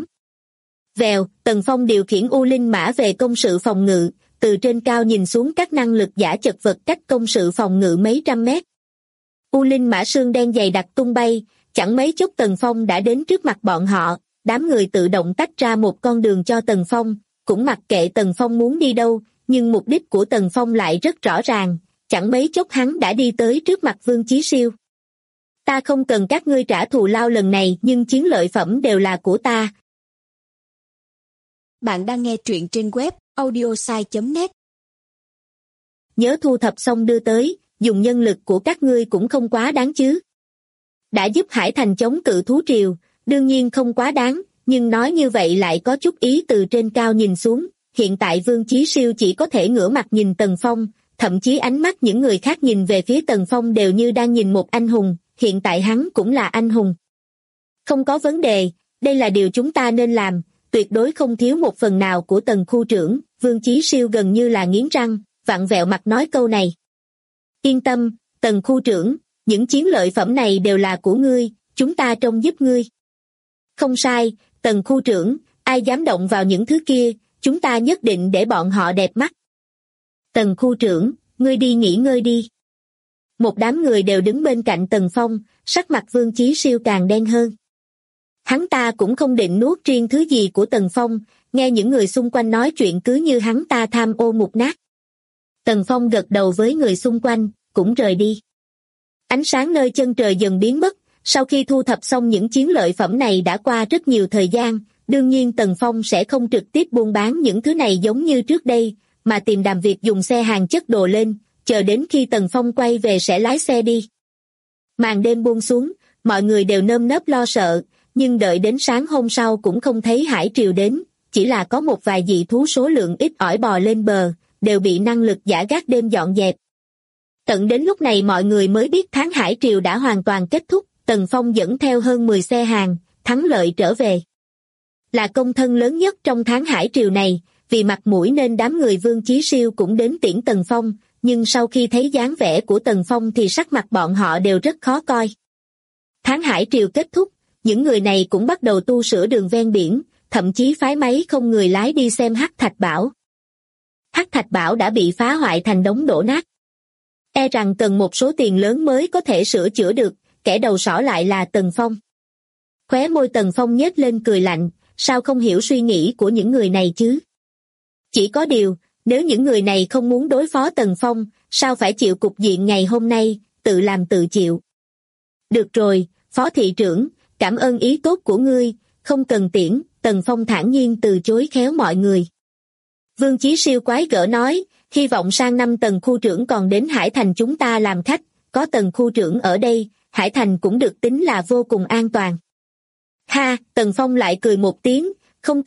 Vèo, Tần Phong điều khiển U Linh mã về công sự phòng ngự, từ trên cao nhìn xuống các năng lực giả chật vật cách công sự phòng ngự mấy trăm mét. U Linh mã xương đen dày đặc tung bay, chẳng mấy chốc Tần Phong đã đến trước mặt bọn họ, đám người tự động tách ra một con đường cho Tần Phong, cũng mặc kệ Tần Phong muốn đi đâu, nhưng mục đích của Tần Phong lại rất rõ ràng, chẳng mấy chốc hắn đã đi tới trước mặt Vương Chí Siêu. Ta không cần các ngươi trả thù lao lần này nhưng chiến lợi phẩm đều là của ta. Bạn đang nghe truyện trên web audiosai.net. Nhớ thu thập xong đưa tới, dùng nhân lực của các ngươi cũng không quá đáng chứ. Đã giúp Hải Thành chống cự thú triều, đương nhiên không quá đáng, nhưng nói như vậy lại có chút ý từ trên cao nhìn xuống. Hiện tại Vương Chí Siêu chỉ có thể ngửa mặt nhìn Tần Phong, thậm chí ánh mắt những người khác nhìn về phía Tần Phong đều như đang nhìn một anh hùng, hiện tại hắn cũng là anh hùng. Không có vấn đề, đây là điều chúng ta nên làm, tuyệt đối không thiếu một phần nào của Tần khu trưởng. Vương Chí Siêu gần như là nghiến răng, vặn vẹo mặt nói câu này. Yên tâm, Tần khu trưởng, những chiến lợi phẩm này đều là của ngươi, chúng ta trông giúp ngươi. Không sai, Tần khu trưởng, ai dám động vào những thứ kia, chúng ta nhất định để bọn họ đẹp mắt. Tần khu trưởng, ngươi đi nghỉ ngơi đi. Một đám người đều đứng bên cạnh Tần Phong, sắc mặt Vương Chí Siêu càng đen hơn. Hắn ta cũng không định nuốt riêng thứ gì của Tần Phong, nghe những người xung quanh nói chuyện cứ như hắn ta tham ô mục nát. Tần Phong gật đầu với người xung quanh, cũng rời đi. Ánh sáng nơi chân trời dần biến mất, sau khi thu thập xong những chiến lợi phẩm này đã qua rất nhiều thời gian, đương nhiên Tần Phong sẽ không trực tiếp buôn bán những thứ này giống như trước đây, mà tìm Đàm Việt dùng xe hàng chất đồ lên, chờ đến khi Tần Phong quay về sẽ lái xe đi. Màn đêm buông xuống, mọi người đều nơm nớp lo sợ, nhưng đợi đến sáng hôm sau cũng không thấy hải triều đến, chỉ là có một vài dị thú số lượng ít ỏi bò lên bờ, đều bị năng lực giả gác đêm dọn dẹp. Tận đến lúc này mọi người mới biết tháng hải triều đã hoàn toàn kết thúc, Tần Phong dẫn theo hơn 10 xe hàng, thắng lợi trở về. Là công thân lớn nhất trong tháng hải triều này, vì mặt mũi nên đám người Vương Chí Siêu cũng đến tiễn Tần Phong, nhưng sau khi thấy dáng vẻ của Tần Phong thì sắc mặt bọn họ đều rất khó coi. Tháng hải triều kết thúc, những người này cũng bắt đầu tu sửa đường ven biển, thậm chí phái máy không người lái đi xem Hắc Thạch Bảo. Hắc Thạch Bảo đã bị phá hoại thành đống đổ nát. E rằng cần một số tiền lớn mới có thể sửa chữa được, kẻ đầu sỏ lại là Tần Phong. Khóe môi Tần Phong nhếch lên cười lạnh, sao không hiểu suy nghĩ của những người này chứ? Chỉ có điều, nếu những người này không muốn đối phó Tần Phong, sao phải chịu cục diện ngày hôm nay, tự làm tự chịu. Được rồi, Phó thị trưởng, cảm ơn ý tốt của ngươi, không cần tiễn, Tần Phong thản nhiên từ chối khéo mọi người. Vương Chí Siêu quái gở nói, hy vọng sang năm Tần khu trưởng còn đến Hải Thành chúng ta làm khách, có Tần khu trưởng ở đây, Hải Thành cũng được tính là vô cùng an toàn. Ha, Tần Phong lại cười một tiếng, không cần,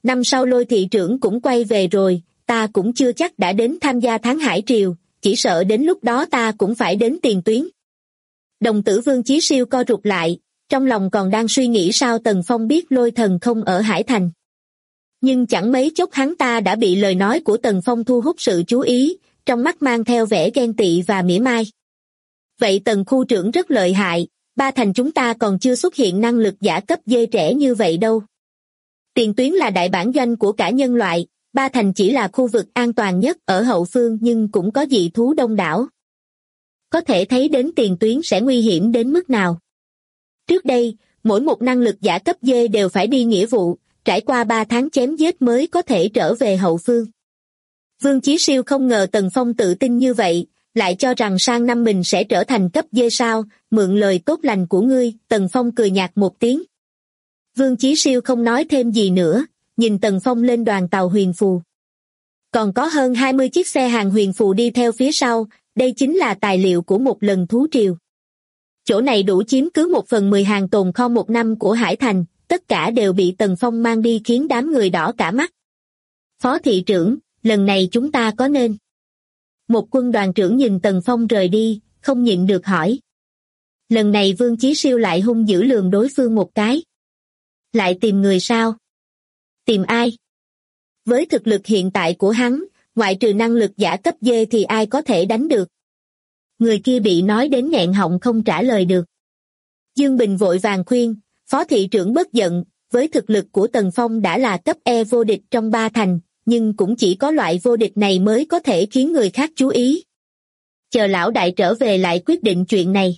năm sau Lôi thị trưởng cũng quay về rồi, ta cũng chưa chắc đã đến tham gia Tháng Hải Triều, chỉ sợ đến lúc đó ta cũng phải đến tiền tuyến. Đồng tử Vương Chí Siêu co rụt lại, trong lòng còn đang suy nghĩ sao Tần Phong biết Lôi Thần không ở Hải Thành. Nhưng chẳng mấy chốc hắn ta đã bị lời nói của Tần Phong thu hút sự chú ý, trong mắt mang theo vẻ ghen tị và mỉa mai. Vậy Tần khu trưởng rất lợi hại, Ba Thành chúng ta còn chưa xuất hiện năng lực giả cấp dê trẻ như vậy đâu. Tiền tuyến là đại bản doanh của cả nhân loại, Ba Thành chỉ là khu vực an toàn nhất ở hậu phương nhưng cũng có dị thú đông đảo. Có thể thấy đến tiền tuyến sẽ nguy hiểm đến mức nào. Trước đây, mỗi một năng lực giả cấp dê đều phải đi nghĩa vụ, trải qua 3 tháng chém giết mới có thể trở về hậu phương. Vương Chí Siêu không ngờ Tần Phong tự tin như vậy, lại cho rằng sang năm mình sẽ trở thành cấp dê sao, mượn lời tốt lành của ngươi, Tần Phong cười nhạt một tiếng. Vương Chí Siêu không nói thêm gì nữa, nhìn Tần Phong lên đoàn tàu huyền phù. Còn có hơn 20 chiếc xe hàng huyền phù đi theo phía sau, đây chính là tài liệu của một lần thú triều. Chỗ này đủ chiếm cứ 1/10 hàng tồn kho một năm của Hải Thành, tất cả đều bị Tần Phong mang đi khiến đám người đỏ cả mắt. Phó thị trưởng, lần này chúng ta có nên? Một quân đoàn trưởng nhìn Tần Phong rời đi, không nhịn được hỏi. Lần này Vương Chí Siêu lại hung dữ lườm đối phương một cái. Lại tìm người sao? Tìm ai? Với thực lực hiện tại của hắn, ngoại trừ năng lực giả cấp dê thì ai có thể đánh được? Người kia bị nói đến nghẹn họng không trả lời được. Dương Bình vội vàng khuyên, Phó thị trưởng bất giận, với thực lực của Tần Phong đã là cấp E vô địch trong 3 thành, nhưng cũng chỉ có loại vô địch này mới có thể khiến người khác chú ý. Chờ lão đại trở về lại quyết định chuyện này.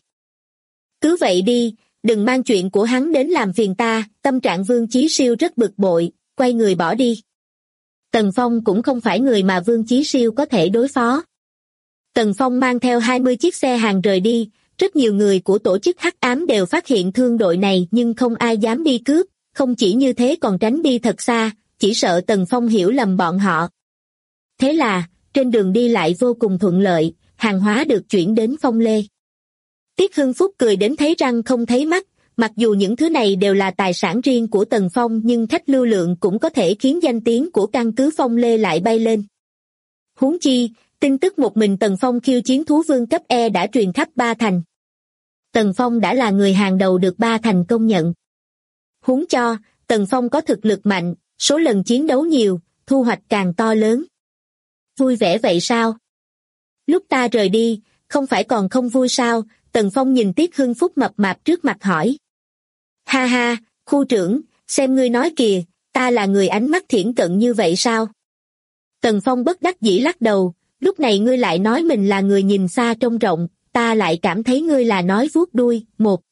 Cứ vậy đi, đừng mang chuyện của hắn đến làm phiền ta, tâm trạng Vương Chí Siêu rất bực bội, quay người bỏ đi. Tần Phong cũng không phải người mà Vương Chí Siêu có thể đối phó. Tần Phong mang theo 20 chiếc xe hàng rời đi, rất nhiều người của tổ chức Hắc Ám đều phát hiện thương đội này nhưng không ai dám đi cướp, không chỉ như thế còn tránh đi thật xa, chỉ sợ Tần Phong hiểu lầm bọn họ. Thế là, trên đường đi lại vô cùng thuận lợi, hàng hóa được chuyển đến Phong Lê. Tiết Hưng Phúc cười đến thấy răng không thấy mắt, mặc dù những thứ này đều là tài sản riêng của Tần Phong nhưng khách lưu lượng cũng có thể khiến danh tiếng của căn cứ Phong Lê lại bay lên. Huống chi, tin tức một mình Tần Phong khiêu chiến thú vương cấp E đã truyền khắp 3 thành. Tần Phong đã là người hàng đầu được 3 thành công nhận. Huống cho, Tần Phong có thực lực mạnh, số lần chiến đấu nhiều, thu hoạch càng to lớn. Vui vẻ vậy sao? Lúc ta rời đi, không phải còn không vui sao? Tần Phong nhìn Tiết Hưng Phúc mập mạp trước mặt hỏi. Ha ha, khu trưởng, xem ngươi nói kìa, ta là người ánh mắt thiển cận như vậy sao? Tần Phong bất đắc dĩ lắc đầu, lúc này ngươi lại nói mình là người nhìn xa trông rộng, ta lại cảm thấy ngươi là nói vuốt đuôi,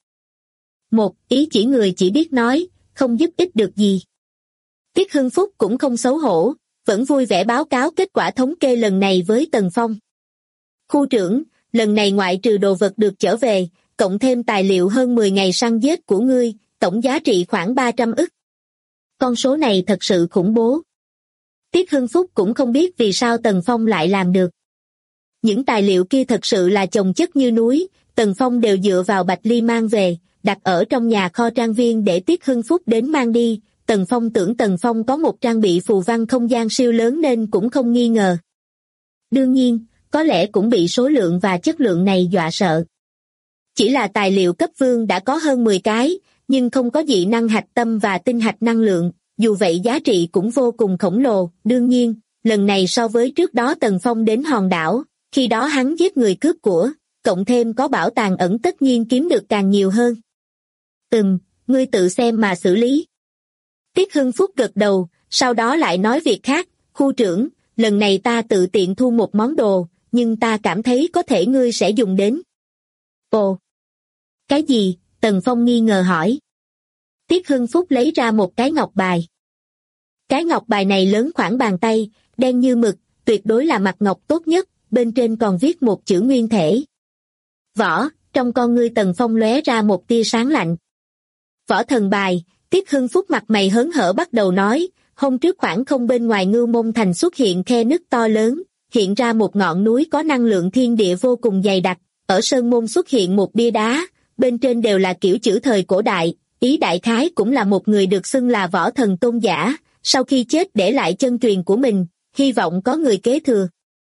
một ý chỉ người chỉ biết nói, không giúp ích được gì. Tiết Hưng Phúc cũng không xấu hổ, vẫn vui vẻ báo cáo kết quả thống kê lần này với Tần Phong. Khu trưởng, lần này ngoại trừ đồ vật được trở về, cộng thêm tài liệu hơn 10 ngày săn giết của ngươi, tổng giá trị khoảng 300 ức. Con số này thật sự khủng bố. Tiết Hưng Phúc cũng không biết vì sao Tần Phong lại làm được. Những tài liệu kia thật sự là chồng chất như núi, Tần Phong đều dựa vào Bạch Ly mang về, đặt ở trong nhà kho trang viên để Tiết Hưng Phúc đến mang đi. Tần Phong tưởng Tần Phong có một trang bị phù văn không gian siêu lớn nên cũng không nghi ngờ. Đương nhiên, có lẽ cũng bị số lượng và chất lượng này dọa sợ. Chỉ là tài liệu cấp vương đã có hơn 10 cái, nhưng không có dị năng hạch tâm và tinh hạch năng lượng, dù vậy giá trị cũng vô cùng khổng lồ. Đương nhiên, lần này so với trước đó Tần Phong đến hòn đảo, khi đó hắn giết người cướp của, cộng thêm có bảo tàng ẩn tất nhiên kiếm được càng nhiều hơn. Ngươi tự xem mà xử lý. Tiết Hưng Phúc gật đầu, sau đó lại nói việc khác, khu trưởng, lần này ta tự tiện thu một món đồ, nhưng ta cảm thấy có thể ngươi sẽ dùng đến. Ồ! Cái gì? Tần Phong nghi ngờ hỏi. Tiết Hưng Phúc lấy ra một cái ngọc bài. Cái ngọc bài này lớn khoảng bàn tay, đen như mực, tuyệt đối là mặt ngọc tốt nhất, bên trên còn viết một chữ nguyên thể. Võ, trong con ngươi Tần Phong lóe ra một tia sáng lạnh. Võ thần bài. Tiết Hưng Phúc mặt mày hớn hở bắt đầu nói, hôm trước khoảng không bên ngoài Ngưu Môn Thành xuất hiện khe nứt to lớn, hiện ra một ngọn núi có năng lượng thiên địa vô cùng dày đặc, ở Sơn Môn xuất hiện một bia đá, bên trên đều là kiểu chữ thời cổ đại, ý đại khái cũng là một người được xưng là võ thần tôn giả, sau khi chết để lại chân truyền của mình, hy vọng có người kế thừa.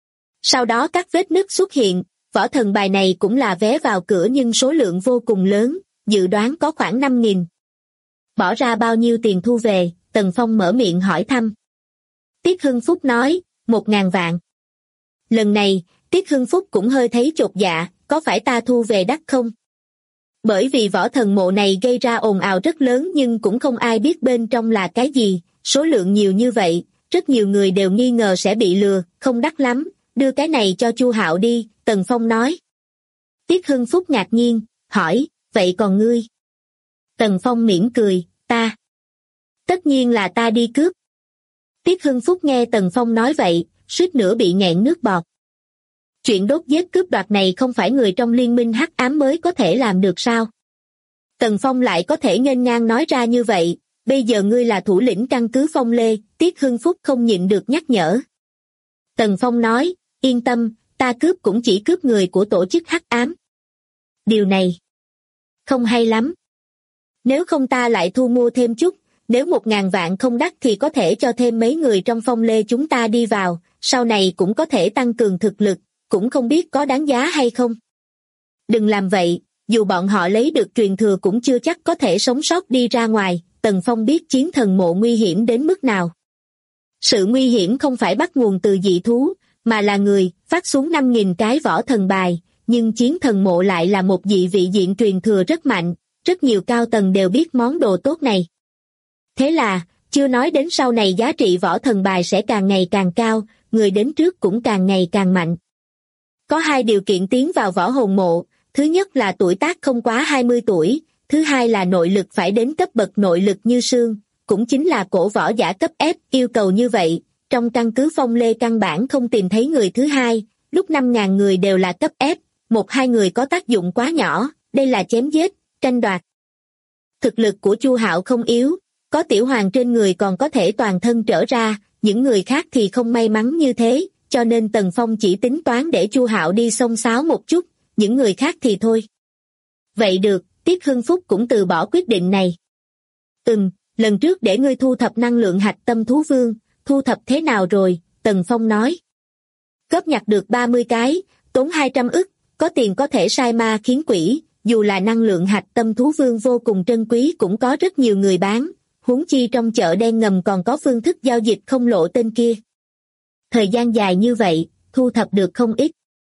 Sau đó các vết nứt xuất hiện, võ thần bài này cũng là vé vào cửa nhưng số lượng vô cùng lớn, dự đoán có khoảng 5.000. Bỏ ra bao nhiêu tiền thu về? Tần Phong mở miệng hỏi thăm. Tiết Hưng Phúc nói, 1.000 vạn. Lần này, Tiết Hưng Phúc cũng hơi thấy chột dạ, có phải ta thu về đắt không? Bởi vì võ thần mộ này gây ra ồn ào rất lớn nhưng cũng không ai biết bên trong là cái gì, số lượng nhiều như vậy, rất nhiều người đều nghi ngờ sẽ bị lừa, không đắt lắm, đưa cái này cho Chu Hạo đi, Tần Phong nói. Tiết Hưng Phúc ngạc nhiên, hỏi, vậy còn ngươi? Tần Phong mỉm cười, ta. Tất nhiên là ta đi cướp. Tiết Hưng Phúc nghe Tần Phong nói vậy, suýt nữa bị nghẹn nước bọt. Chuyện đốt giết cướp đoạt này không phải người trong liên minh hắc ám mới có thể làm được sao? Tần Phong lại có thể nghênh ngang nói ra như vậy, bây giờ ngươi là thủ lĩnh căn cứ Phong Lê, Tiết Hưng Phúc không nhịn được nhắc nhở. Tần Phong nói, yên tâm, ta cướp cũng chỉ cướp người của tổ chức hắc ám. Điều này không hay lắm. Nếu không ta lại thu mua thêm chút, nếu 1.000 vạn không đắt thì có thể cho thêm mấy người trong Phong Lê chúng ta đi vào, sau này cũng có thể tăng cường thực lực, cũng không biết có đáng giá hay không. Đừng làm vậy, dù bọn họ lấy được truyền thừa cũng chưa chắc có thể sống sót đi ra ngoài, Tần Phong biết chiến thần mộ nguy hiểm đến mức nào. Sự nguy hiểm không phải bắt nguồn từ dị thú, mà là người, phát xuống 5.000 cái võ thần bài, nhưng chiến thần mộ lại là một dị vị diện truyền thừa rất mạnh, rất nhiều cao tầng đều biết món đồ tốt này. Thế là, chưa nói đến sau này giá trị võ thần bài sẽ càng ngày càng cao, người đến trước cũng càng ngày càng mạnh. Có 2 điều kiện tiến vào võ hồn mộ, thứ nhất là tuổi tác không quá 20 tuổi, thứ hai là nội lực phải đến cấp bậc nội lực như Sương, cũng chính là cổ võ giả cấp F yêu cầu như vậy, trong căn cứ Phong Lê căn bản không tìm thấy người thứ hai, lúc 5.000 người đều là cấp F, 1-2 người có tác dụng quá nhỏ, đây là chém giết, tranh đoạt. Thực lực của Chu Hạo không yếu, có tiểu hoàng trên người còn có thể toàn thân trở ra, những người khác thì không may mắn như thế, cho nên Tần Phong chỉ tính toán để Chu Hạo đi xông xáo một chút, những người khác thì thôi. Vậy được, Tiết Hưng Phúc cũng từ bỏ quyết định này. Lần trước để ngươi thu thập năng lượng hạch tâm thú vương, thu thập thế nào rồi? Tần Phong nói. Góp nhặt được 30 cái, tốn 200 ức, có tiền có thể sai ma khiến quỷ, dù là năng lượng hạch tâm thú vương vô cùng trân quý cũng có rất nhiều người bán, huống chi trong chợ đen ngầm còn có phương thức giao dịch không lộ tên kia. Thời gian dài như vậy, thu thập được không ít.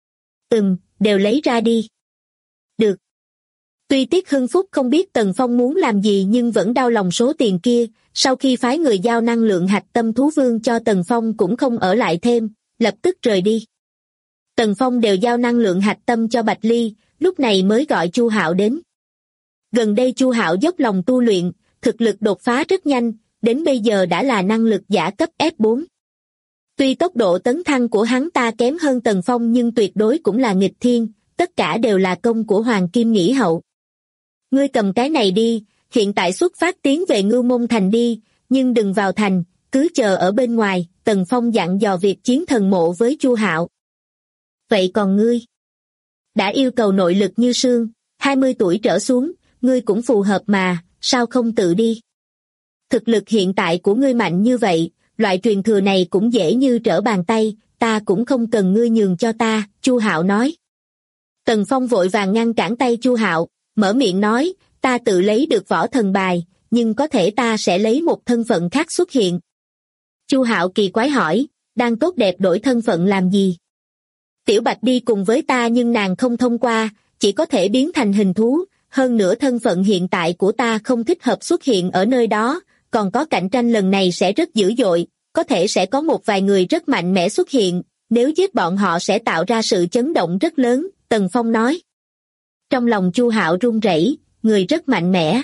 Đều lấy ra đi. Được. Tuy Tiết Hưng Phúc không biết Tần Phong muốn làm gì nhưng vẫn đau lòng số tiền kia, sau khi phái người giao năng lượng hạch tâm thú vương cho Tần Phong cũng không ở lại thêm, lập tức rời đi. Tần Phong đều giao năng lượng hạch tâm cho Bạch Ly, lúc này mới gọi Chu Hạo đến. Gần đây Chu Hạo dốc lòng tu luyện, thực lực đột phá rất nhanh, đến bây giờ đã là năng lực giả cấp F4. Tuy tốc độ tấn thăng của hắn ta kém hơn Tần Phong nhưng tuyệt đối cũng là nghịch thiên, tất cả đều là công của Hoàng Kim Nghĩ Hậu. Ngươi cầm cái này đi, hiện tại xuất phát tiến về Ngưu Môn Thành đi, nhưng đừng vào thành, cứ chờ ở bên ngoài, Tần Phong dặn dò việc chiến thần mộ với Chu Hạo. Vậy còn ngươi? Đã yêu cầu nội lực như Sương, 20 tuổi trở xuống, ngươi cũng phù hợp mà, sao không tự đi? Thực lực hiện tại của ngươi mạnh như vậy, loại truyền thừa này cũng dễ như trở bàn tay, ta cũng không cần ngươi nhường cho ta, Chu Hạo nói. Tần Phong vội vàng ngăn cản tay Chu Hạo, mở miệng nói, ta tự lấy được võ thần bài, nhưng có thể ta sẽ lấy một thân phận khác xuất hiện. Chu Hạo kỳ quái hỏi, đang tốt đẹp đổi thân phận làm gì? Tiểu Bạch đi cùng với ta nhưng nàng không thông qua, chỉ có thể biến thành hình thú, hơn nữa thân phận hiện tại của ta không thích hợp xuất hiện ở nơi đó, còn có cạnh tranh lần này sẽ rất dữ dội, có thể sẽ có một vài người rất mạnh mẽ xuất hiện, nếu giết bọn họ sẽ tạo ra sự chấn động rất lớn, Tần Phong nói. Trong lòng Chu Hạo run rẩy, người rất mạnh mẽ.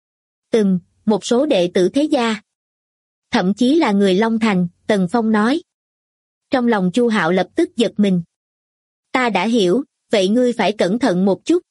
Một số đệ tử thế gia. Thậm chí là người Long Thành, Tần Phong nói. Trong lòng Chu Hạo lập tức giật mình. Ta đã hiểu, vậy ngươi phải cẩn thận một chút.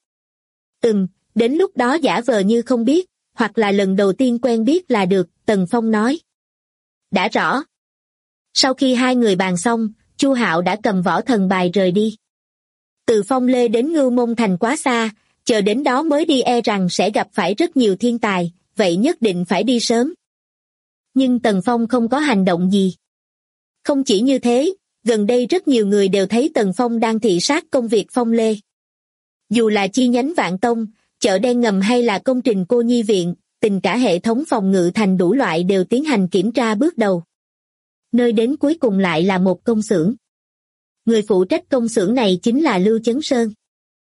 Đến lúc đó giả vờ như không biết, hoặc là lần đầu tiên quen biết là được, Tần Phong nói. Đã rõ. Sau khi hai người bàn xong, Chu Hạo đã cầm võ thần bài rời đi. Từ Phong Lê đến Ngưu Môn Thành quá xa, chờ đến đó mới đi e rằng sẽ gặp phải rất nhiều thiên tài, vậy nhất định phải đi sớm. Nhưng Tần Phong không có hành động gì. Không chỉ như thế, gần đây rất nhiều người đều thấy Tần Phong đang thị sát công việc Phong Lê. Dù là chi nhánh Vạn Tông, chợ đen ngầm hay là công trình cô nhi viện, tình cả hệ thống phòng ngự thành đủ loại đều tiến hành kiểm tra bước đầu. Nơi đến cuối cùng lại là một công xưởng. Người phụ trách công xưởng này chính là Lưu Chấn Sơn.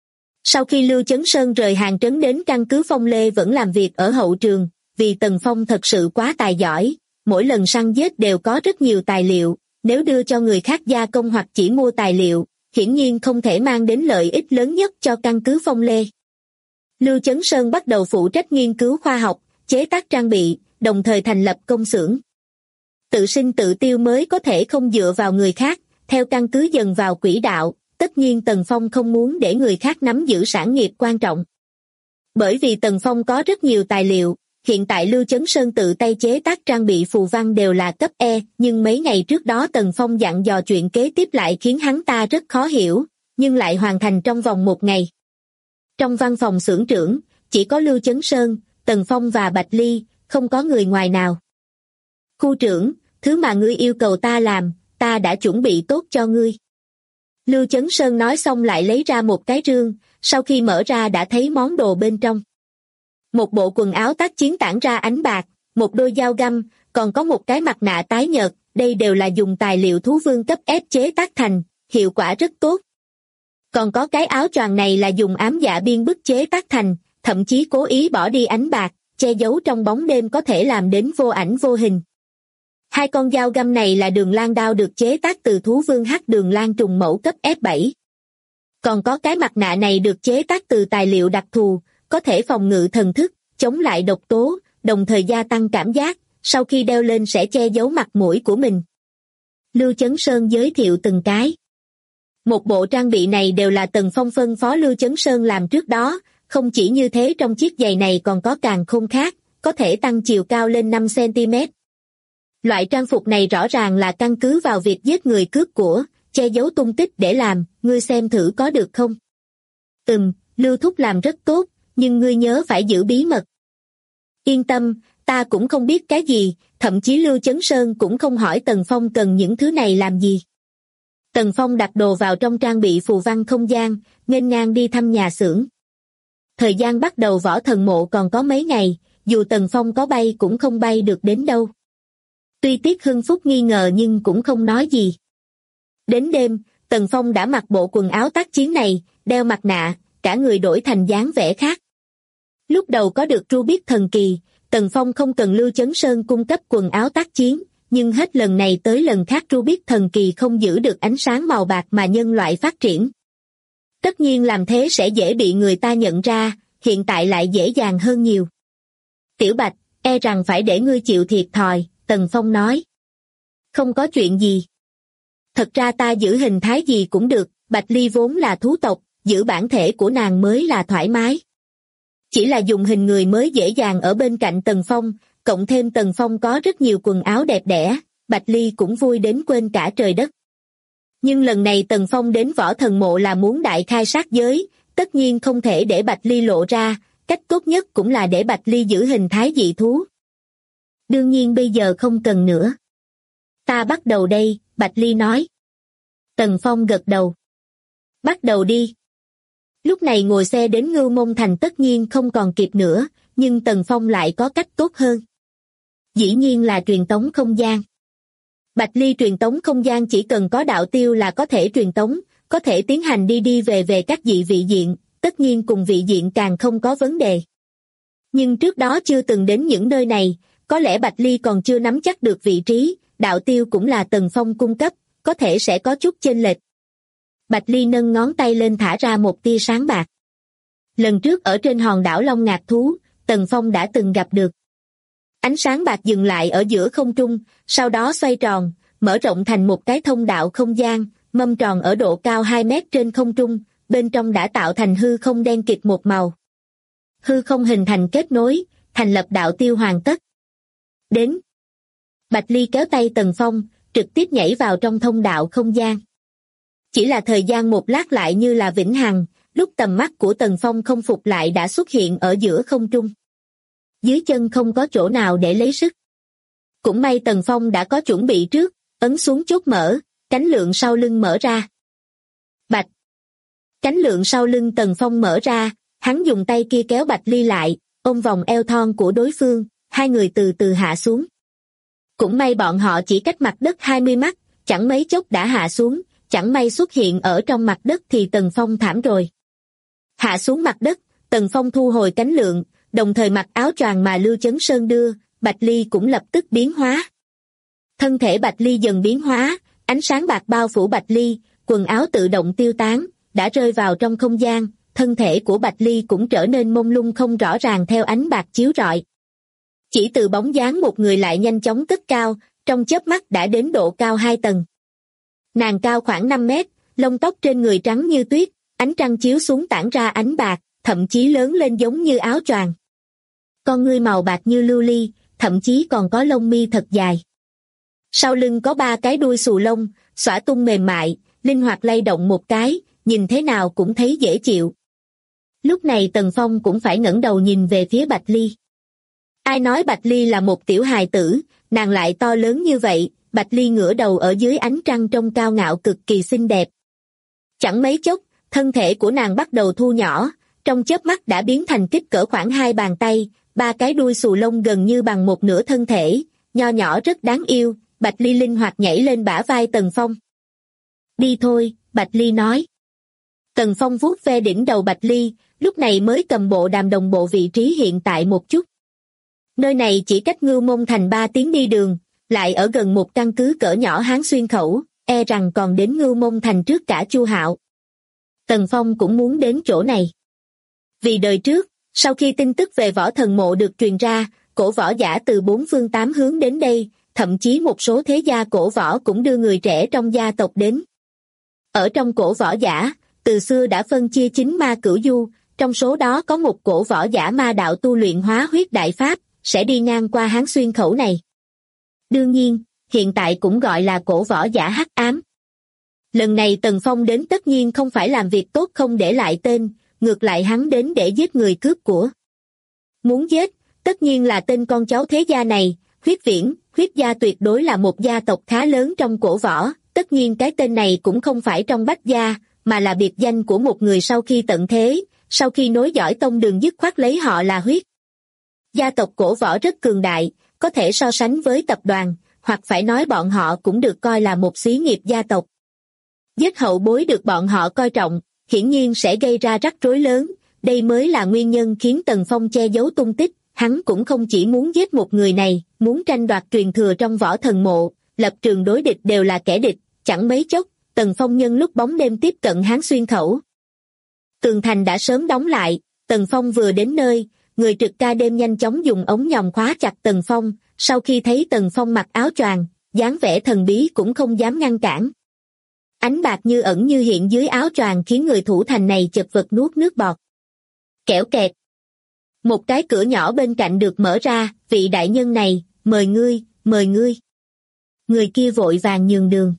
Sau khi Lưu Chấn Sơn rời hàng trấn đến căn cứ Phong Lê vẫn làm việc ở hậu trường, vì Tần Phong thật sự quá tài giỏi, mỗi lần săn giết đều có rất nhiều tài liệu, nếu đưa cho người khác gia công hoặc chỉ mua tài liệu, hiển nhiên không thể mang đến lợi ích lớn nhất cho căn cứ Phong Lê. Lưu Chấn Sơn bắt đầu phụ trách nghiên cứu khoa học, chế tác trang bị, đồng thời thành lập công xưởng. Tự sinh tự tiêu mới có thể không dựa vào người khác, theo căn cứ dần vào quỹ đạo, tất nhiên Tần Phong không muốn để người khác nắm giữ sản nghiệp quan trọng. Bởi vì Tần Phong có rất nhiều tài liệu, hiện tại Lưu Chấn Sơn tự tay chế tác trang bị phù văn đều là cấp E, nhưng mấy ngày trước đó Tần Phong dặn dò chuyện kế tiếp lại khiến hắn ta rất khó hiểu, nhưng lại hoàn thành trong vòng 1 ngày. Trong văn phòng xưởng trưởng, chỉ có Lưu Chấn Sơn, Tần Phong và Bạch Ly, không có người ngoài nào. Khu trưởng, thứ mà ngươi yêu cầu ta làm, ta đã chuẩn bị tốt cho ngươi. Lưu Chấn Sơn nói xong lại lấy ra một cái rương, sau khi mở ra đã thấy món đồ bên trong. Một bộ quần áo tác chiến tản ra ánh bạc, một đôi dao găm, còn có một cái mặt nạ tái nhợt, đây đều là dùng tài liệu thú vương cấp ép chế tác thành, hiệu quả rất tốt. Còn có cái áo choàng này là dùng ám dạ biên bức chế tác thành, thậm chí cố ý bỏ đi ánh bạc, che giấu trong bóng đêm có thể làm đến vô ảnh vô hình. 2 con dao găm này là đường lan đao được chế tác từ thú vương hắc đường lan trùng mẫu cấp F7. Còn có cái mặt nạ này được chế tác từ tài liệu đặc thù, có thể phòng ngự thần thức, chống lại độc tố, đồng thời gia tăng cảm giác, sau khi đeo lên sẽ che giấu mặt mũi của mình. Lưu Chấn Sơn giới thiệu từng cái. Một bộ trang bị này đều là Tần Phong phân phó Lưu Chấn Sơn làm trước đó, không chỉ như thế trong chiếc giày này còn có càn khôn khác, có thể tăng chiều cao lên 5 cm. Loại trang phục này rõ ràng là căn cứ vào việc giết người cướp của, che giấu tung tích để làm, ngươi xem thử có được không? Lưu thúc làm rất tốt, nhưng ngươi nhớ phải giữ bí mật. Yên tâm, ta cũng không biết cái gì, thậm chí Lưu Chấn Sơn cũng không hỏi Tần Phong cần những thứ này làm gì. Tần Phong đặt đồ vào trong trang bị phù văn không gian, nghênh ngang đi thăm nhà xưởng. Thời gian bắt đầu võ thần mộ còn có mấy ngày, dù Tần Phong có bay cũng không bay được đến đâu. Tuy Tiết Hưng Phúc nghi ngờ nhưng cũng không nói gì. Đến đêm, Tần Phong đã mặc bộ quần áo tác chiến này, đeo mặt nạ, cả người đổi thành dáng vẻ khác. Lúc đầu có được Rubik thần kỳ, Tần Phong không cần Lưu Chấn Sơn cung cấp quần áo tác chiến, nhưng hết lần này tới lần khác Rubik thần kỳ không giữ được ánh sáng màu bạc mà nhân loại phát triển. Tất nhiên làm thế sẽ dễ bị người ta nhận ra, hiện tại lại dễ dàng hơn nhiều. Tiểu Bạch, e rằng phải để ngươi chịu thiệt thòi, Tần Phong nói. Không có chuyện gì. Thật ra ta giữ hình thái gì cũng được, Bạch Ly vốn là thú tộc, giữ bản thể của nàng mới là thoải mái. Chỉ là dùng hình người mới dễ dàng ở bên cạnh Tần Phong, cộng thêm Tần Phong có rất nhiều quần áo đẹp đẽ, Bạch Ly cũng vui đến quên cả trời đất. Nhưng lần này Tần Phong đến võ thần mộ là muốn đại khai sát giới, tất nhiên không thể để Bạch Ly lộ ra, cách tốt nhất cũng là để Bạch Ly giữ hình thái dị thú. Đương nhiên bây giờ không cần nữa. Ta bắt đầu đây, Bạch Ly nói. Tần Phong gật đầu. Bắt đầu đi. Lúc này ngồi xe đến Ngưu Môn Thành tất nhiên không còn kịp nữa, nhưng Tần Phong lại có cách tốt hơn. Dĩ nhiên là truyền tống không gian. Bạch Ly truyền tống không gian chỉ cần có đạo tiêu là có thể truyền tống, có thể tiến hành đi đi về các dị vị diện, tất nhiên cùng vị diện càng không có vấn đề. Nhưng trước đó chưa từng đến những nơi này, có lẽ Bạch Ly còn chưa nắm chắc được vị trí, đạo tiêu cũng là Tần Phong cung cấp, có thể sẽ có chút chênh lệch. Bạch Ly nâng ngón tay lên thả ra một tia sáng bạc. Lần trước ở trên hòn đảo Long Ngạc Thú, Tần Phong đã từng gặp được. Ánh sáng bạc dừng lại ở giữa không trung, sau đó xoay tròn, mở rộng thành một cái thông đạo không gian, mâm tròn ở độ cao 2 mét trên không trung, bên trong đã tạo thành hư không đen kịt một màu. Hư không hình thành kết nối, thành lập đạo tiêu hoàn tất. Đến. Bạch Ly kéo tay Tần Phong, trực tiếp nhảy vào trong thông đạo không gian. Chỉ là thời gian một lát lại như là vĩnh hằng, lúc tầm mắt của Tần Phong không phục lại đã xuất hiện ở giữa không trung. Dưới chân không có chỗ nào để lấy sức. Cũng may Tần Phong đã có chuẩn bị trước, ấn xuống chốt mở, cánh lượng sau lưng mở ra. Bạch! Cánh lượng sau lưng Tần Phong mở ra, hắn dùng tay kia kéo Bạch Ly lại, ôm vòng eo thon của đối phương, hai người từ từ hạ xuống. Cũng may bọn họ chỉ cách mặt đất 20 mét, chẳng mấy chốc đã hạ xuống, chẳng may xuất hiện ở trong mặt đất thì Tần Phong thảm rồi. Hạ xuống mặt đất, Tần Phong thu hồi cánh lượng, đồng thời mặc áo choàng mà Lưu Chấn Sơn đưa, Bạch Ly cũng lập tức biến hóa. Thân thể Bạch Ly dần biến hóa, ánh sáng bạc bao phủ Bạch Ly, quần áo tự động tiêu tán, đã rơi vào trong không gian, thân thể của Bạch Ly cũng trở nên mông lung không rõ ràng theo ánh bạc chiếu rọi. Chỉ từ bóng dáng một người lại nhanh chóng cất cao, trong chớp mắt đã đến độ cao 2 tầng. Nàng cao khoảng 5 mét, lông tóc trên người trắng như tuyết, ánh trăng chiếu xuống tản ra ánh bạc, thậm chí lớn lên giống như áo choàng. Con ngươi màu bạc như lưu ly, thậm chí còn có lông mi thật dài. Sau lưng có 3 cái đuôi xù lông, xõa tung mềm mại, linh hoạt lay động một cái, nhìn thế nào cũng thấy dễ chịu. Lúc này Tần Phong cũng phải ngẩng đầu nhìn về phía Bạch Ly. Ai nói Bạch Ly là một tiểu hài tử, nàng lại to lớn như vậy, Bạch Ly ngửa đầu ở dưới ánh trăng trông cao ngạo cực kỳ xinh đẹp. Chẳng mấy chốc, thân thể của nàng bắt đầu thu nhỏ, trong chớp mắt đã biến thành kích cỡ khoảng 2 bàn tay, 3 cái đuôi xù lông gần như bằng một nửa thân thể, nho nhỏ rất đáng yêu, Bạch Ly linh hoạt nhảy lên bả vai Tần Phong. Đi thôi, Bạch Ly nói. Tần Phong vuốt ve đỉnh đầu Bạch Ly, lúc này mới cầm bộ đàm đồng bộ vị trí hiện tại một chút. Nơi này chỉ cách Ngưu Môn Thành 3 tiếng đi đường, lại ở gần một căn cứ cỡ nhỏ Hán Xuyên khẩu, e rằng còn đến Ngưu Môn Thành trước cả Chu Hạo. Tần Phong cũng muốn đến chỗ này. Vì đời trước, sau khi tin tức về Võ Thần Mộ được truyền ra, cổ võ giả từ 4 phương 8 hướng đến đây, thậm chí một số thế gia cổ võ cũng đưa người trẻ trong gia tộc đến. Ở trong cổ võ giả, từ xưa đã phân chia 9 ma cửu du, trong số đó có một cổ võ giả ma đạo tu luyện hóa huyết đại pháp, sẽ đi ngang qua Hán Xuyên khẩu này. Đương nhiên, hiện tại cũng gọi là cổ võ giả hắc ám. Lần này Tần Phong đến tất nhiên không phải làm việc tốt không để lại tên, ngược lại hắn đến để giết người cướp của. Muốn giết, tất nhiên là tên con cháu thế gia này, Huyết Viễn, Huyết gia tuyệt đối là một gia tộc khá lớn trong cổ võ, tất nhiên cái tên này cũng không phải trong Bách gia, mà là biệt danh của một người sau khi tận thế, sau khi nối dõi tông đường dứt khoát lấy họ là Huyết. Gia tộc cổ võ rất cường đại, có thể so sánh với tập đoàn, hoặc phải nói bọn họ cũng được coi là một xí nghiệp gia tộc. Giết hậu bối được bọn họ coi trọng, hiển nhiên sẽ gây ra rắc rối lớn, đây mới là nguyên nhân khiến Tần Phong che giấu tung tích, hắn cũng không chỉ muốn giết một người này, muốn tranh đoạt truyền thừa trong Võ Thần Mộ, lập trường đối địch đều là kẻ địch, chẳng mấy chốc, Tần Phong nhân lúc bóng đêm tiếp cận Hán Xuyên khẩu. Tường thành đã sớm đóng lại, Tần Phong vừa đến nơi, người trực ca đêm nhanh chóng dùng ống nhòm khóa chặt Tần Phong, sau khi thấy Tần Phong mặc áo choàng, dáng vẻ thần bí cũng không dám ngăn cản. Ánh bạc như ẩn như hiện dưới áo choàng khiến người thủ thành này chật vật nuốt nước bọt. Kẽo kẹt. Một cái cửa nhỏ bên cạnh được mở ra, vị đại nhân này, mời ngươi, mời ngươi. Người kia vội vàng nhường đường.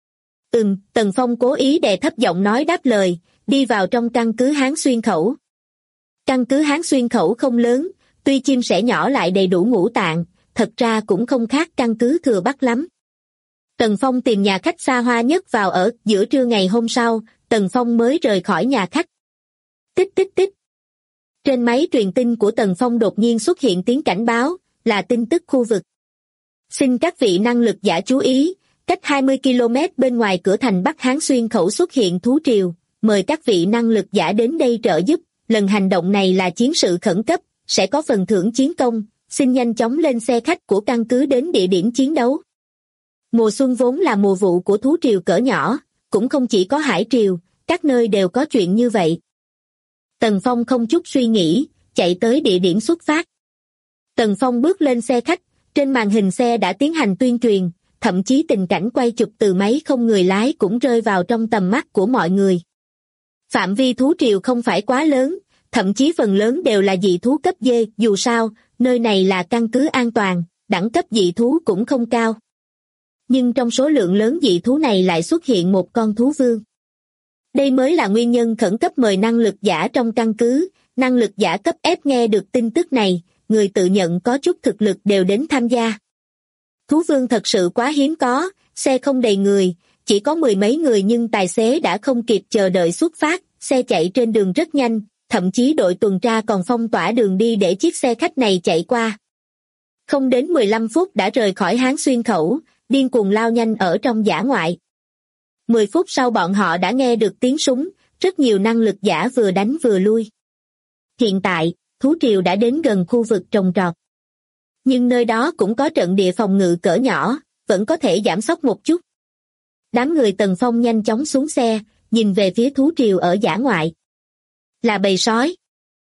Tần Phong cố ý đè thấp giọng nói đáp lời, đi vào trong căn cứ Hán Xuyên khẩu. Căn cứ Hán Xuyên khẩu không lớn, tuy chim sẻ nhỏ lại đầy đủ ngũ tạng, thật ra cũng không khác căn cứ Thừa Bắc lắm. Tần Phong tìm nhà khách xa hoa nhất vào ở, giữa trưa ngày hôm sau, Tần Phong mới rời khỏi nhà khách. Tích tích tích. Trên máy truyền tin của Tần Phong đột nhiên xuất hiện tiếng cảnh báo, là tin tức khu vực. Xin các vị năng lực giả chú ý, cách 20 km bên ngoài cửa thành Bắc Hán Xuyên khẩu xuất hiện thú triều, mời các vị năng lực giả đến đây trợ giúp, lần hành động này là chiến sự khẩn cấp, sẽ có phần thưởng chiến công, xin nhanh chóng lên xe khách của căn cứ đến địa điểm chiến đấu. Mùa xuân vốn là mùa vụ của thú triều cỡ nhỏ, cũng không chỉ có hải triều, các nơi đều có chuyện như vậy. Tần Phong không chút suy nghĩ, chạy tới địa điểm xuất phát. Tần Phong bước lên xe khách, trên màn hình xe đã tiến hành tuyên truyền, thậm chí tình cảnh quay chụp từ máy không người lái cũng rơi vào trong tầm mắt của mọi người. Phạm vi thú triều không phải quá lớn, thậm chí phần lớn đều là dị thú cấp D, dù sao, nơi này là căn cứ an toàn, đẳng cấp dị thú cũng không cao. Nhưng trong số lượng lớn dị thú này lại xuất hiện một con thú vương. Đây mới là nguyên nhân khẩn cấp mời năng lực giả trong căn cứ, năng lực giả cấp F nghe được tin tức này, người tự nhận có chút thực lực đều đến tham gia. Thú vương thật sự quá hiếm có, xe không đầy người, chỉ có mười mấy người nhưng tài xế đã không kịp chờ đợi xuất phát, xe chạy trên đường rất nhanh, thậm chí đội tuần tra còn phong tỏa đường đi để chiếc xe khách này chạy qua. Không đến 15 phút đã rời khỏi Hán Xuyên khẩu, điên cuồng lao nhanh ở trong dã ngoại. 10 phút sau bọn họ đã nghe được tiếng súng, rất nhiều năng lực giả vừa đánh vừa lui. Hiện tại, thú triều đã đến gần khu vực trồng trọt. Nhưng nơi đó cũng có trận địa phòng ngự cỡ nhỏ, vẫn có thể giảm sóc một chút. Đám người Tần Phong nhanh chóng xuống xe, nhìn về phía thú triều ở dã ngoại. Là bầy sói.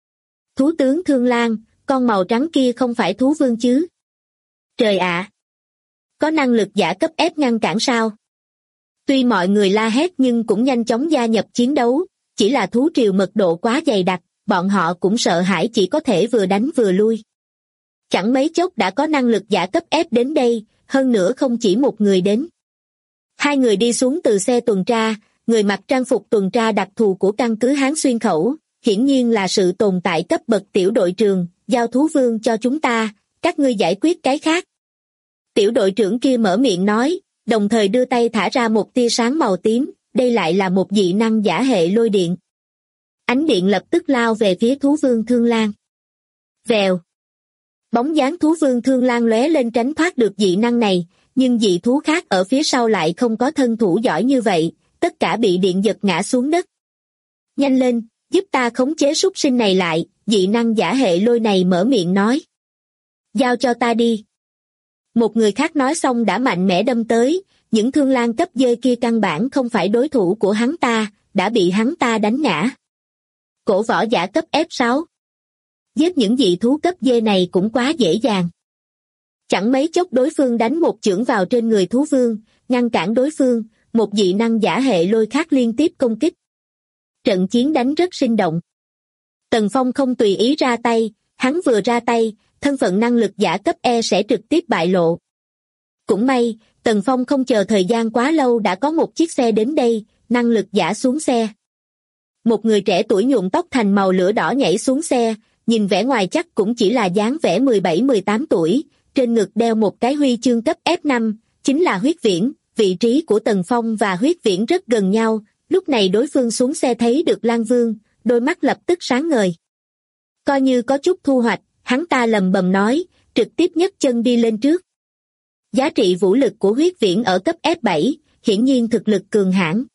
Thú tướng Thương Lang, con màu trắng kia không phải thú vương chứ? Trời ạ! Có năng lực giả cấp ép ngăn cản sao? Tuy mọi người la hét nhưng cũng nhanh chóng gia nhập chiến đấu, chỉ là thú triều mật độ quá dày đặc, bọn họ cũng sợ hãi chỉ có thể vừa đánh vừa lui. Chẳng mấy chốc đã có năng lực giả cấp ép đến đây, hơn nữa không chỉ một người đến. Hai người đi xuống từ xe tuần tra, người mặc trang phục tuần tra đặc thù của căn cứ Hán Xuyên khẩu, hiển nhiên là sự tồn tại cấp bậc tiểu đội trưởng, giao thú vương cho chúng ta, các ngươi giải quyết cái khác. Tiểu đội trưởng kia mở miệng nói, đồng thời đưa tay thả ra một tia sáng màu tím, đây lại là một dị năng giả hệ lôi điện. Ánh điện lập tức lao về phía thú vương Thương Lang. Vèo. Bóng dáng thú vương Thương Lang lóe lên tránh thoát được dị năng này, nhưng dị thú khác ở phía sau lại không có thân thủ giỏi như vậy, tất cả bị điện giật ngã xuống đất. Nhanh lên, giúp ta khống chế súc sinh này lại, dị năng giả hệ lôi này mở miệng nói. Giao cho ta đi. Một người khác nói xong đã mạnh mẽ đâm tới, những Thương Lang cấp dê kia căn bản không phải đối thủ của hắn ta, đã bị hắn ta đánh ngã. Cổ võ giả cấp F6. Giết những dị thú cấp dê này cũng quá dễ dàng. Chẳng mấy chốc đối phương đánh một chưởng vào trên người thú vương, ngăn cản đối phương, một dị năng giả hệ lôi khác liên tiếp công kích. Trận chiến đánh rất sinh động. Tần Phong không tùy ý ra tay, hắn vừa ra tay, thân phận năng lực giả cấp E sẽ trực tiếp bại lộ. Cũng may, Tần Phong không chờ thời gian quá lâu đã có một chiếc xe đến đây, năng lực giả xuống xe. Một người trẻ tuổi nhuộm tóc thành màu lửa đỏ nhảy xuống xe, nhìn vẻ ngoài chắc cũng chỉ là dáng vẻ 17-18 tuổi, trên ngực đeo một cái huy chương cấp F5, chính là Huyết Viễn, vị trí của Tần Phong và Huyết Viễn rất gần nhau, lúc này đối phương xuống xe thấy được Lang Vương, đôi mắt lập tức sáng ngời. Coi như có chút thu hoạch, hắn ta lầm bầm nói, trực tiếp nhấc chân đi lên trước. Giá trị vũ lực của Huyết Viễn ở cấp F7, hiển nhiên thực lực cường hãn.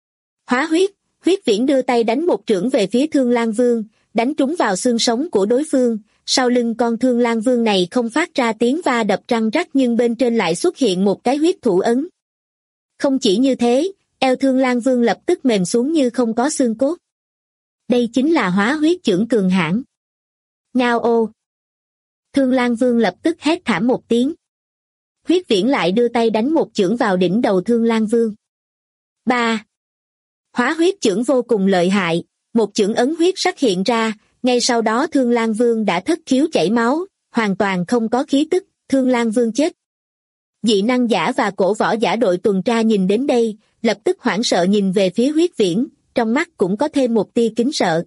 Hóa huyết, Huyết Viễn đưa tay đánh một chưởng về phía Thương Lang Vương, đánh trúng vào xương sống của đối phương, sau lưng con Thương Lang Vương này không phát ra tiếng va đập răng rắc nhưng bên trên lại xuất hiện một cái huyết thủ ấn. Không chỉ như thế, eo Thương Lang Vương lập tức mềm xuống như không có xương cốt. Đây chính là hóa huyết chưởng cường hãn. Ngao ô! Thương Lang Vương lập tức hét thảm một tiếng. Huyết Viễn lại đưa tay đánh một chưởng vào đỉnh đầu Thương Lang Vương. 3. Hóa huyết chưởng vô cùng lợi hại, một chưởng ấn huyết sắc hiện ra, ngay sau đó Thương Lang Vương đã thất khiếu chảy máu, hoàn toàn không có khí tức, Thương Lang Vương chết. Dị năng giả và cổ võ giả đội tuần tra nhìn đến đây, lập tức hoảng sợ nhìn về phía Huyết Viễn, trong mắt cũng có thêm một tia kính sợ.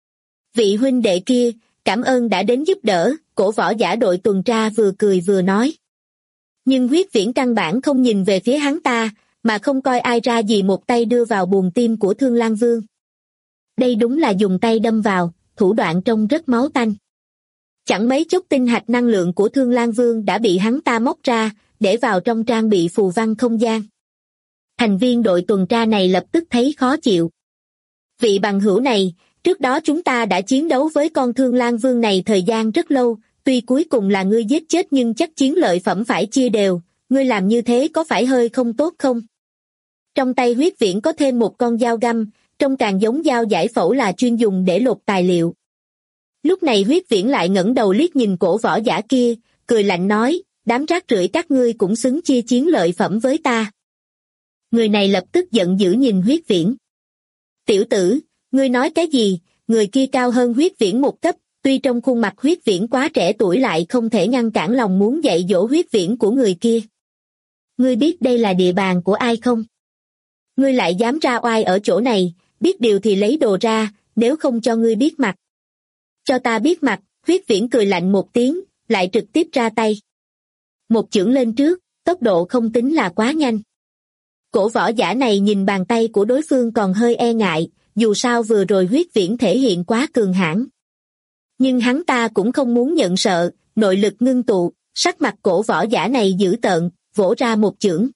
Vị huynh đệ kia, cảm ơn đã đến giúp đỡ, cổ võ giả đội tuần tra vừa cười vừa nói. Nhưng Huyết Viễn căn bản không nhìn về phía hắn ta, mà không coi ai ra gì một tay đưa vào buồng tim của Thương Lang Vương. Đây đúng là dùng tay đâm vào, thủ đoạn trông rất máu tanh. Chẳng mấy chốc tinh hạch năng lượng của Thương Lang Vương đã bị hắn ta móc ra, để vào trong trang bị phù văn không gian. Thành viên đội tuần tra này lập tức thấy khó chịu. Vị bằng hữu này, trước đó chúng ta đã chiến đấu với con Thương Lang Vương này thời gian rất lâu, tuy cuối cùng là ngươi giết chết nhưng chắc chiến lợi phẩm phải chia đều, ngươi làm như thế có phải hơi không tốt không? Trong tay Huyết Viễn có thêm một con dao găm, trông càng giống dao giải phẫu là chuyên dùng để lột tài liệu. Lúc này Huyết Viễn lại ngẩng đầu liếc nhìn cổ võ giả kia, cười lạnh nói, đám rác rưởi các ngươi cũng xứng chia chiến lợi phẩm với ta. Người này lập tức giận dữ nhìn Huyết Viễn. Tiểu tử, ngươi nói cái gì? Người kia cao hơn Huyết Viễn một cấp, tuy trong khuôn mặt Huyết Viễn quá trẻ tuổi lại không thể ngăn cản lòng muốn dạy dỗ Huyết Viễn của người kia. Ngươi biết đây là địa bàn của ai không? Ngươi lại dám ra oai ở chỗ này, biết điều thì lấy đồ ra, nếu không cho ngươi biết mặt. Cho ta biết mặt, Huyết Viễn cười lạnh một tiếng, lại trực tiếp ra tay. Một chưởng lên trước, tốc độ không tính là quá nhanh. Cổ võ giả này nhìn bàn tay của đối phương còn hơi e ngại, dù sao vừa rồi Huyết Viễn thể hiện quá cường hãn. Nhưng hắn ta cũng không muốn nhận sợ, nội lực ngưng tụ, sắc mặt cổ võ giả này dữ tợn, vỗ ra một chưởng.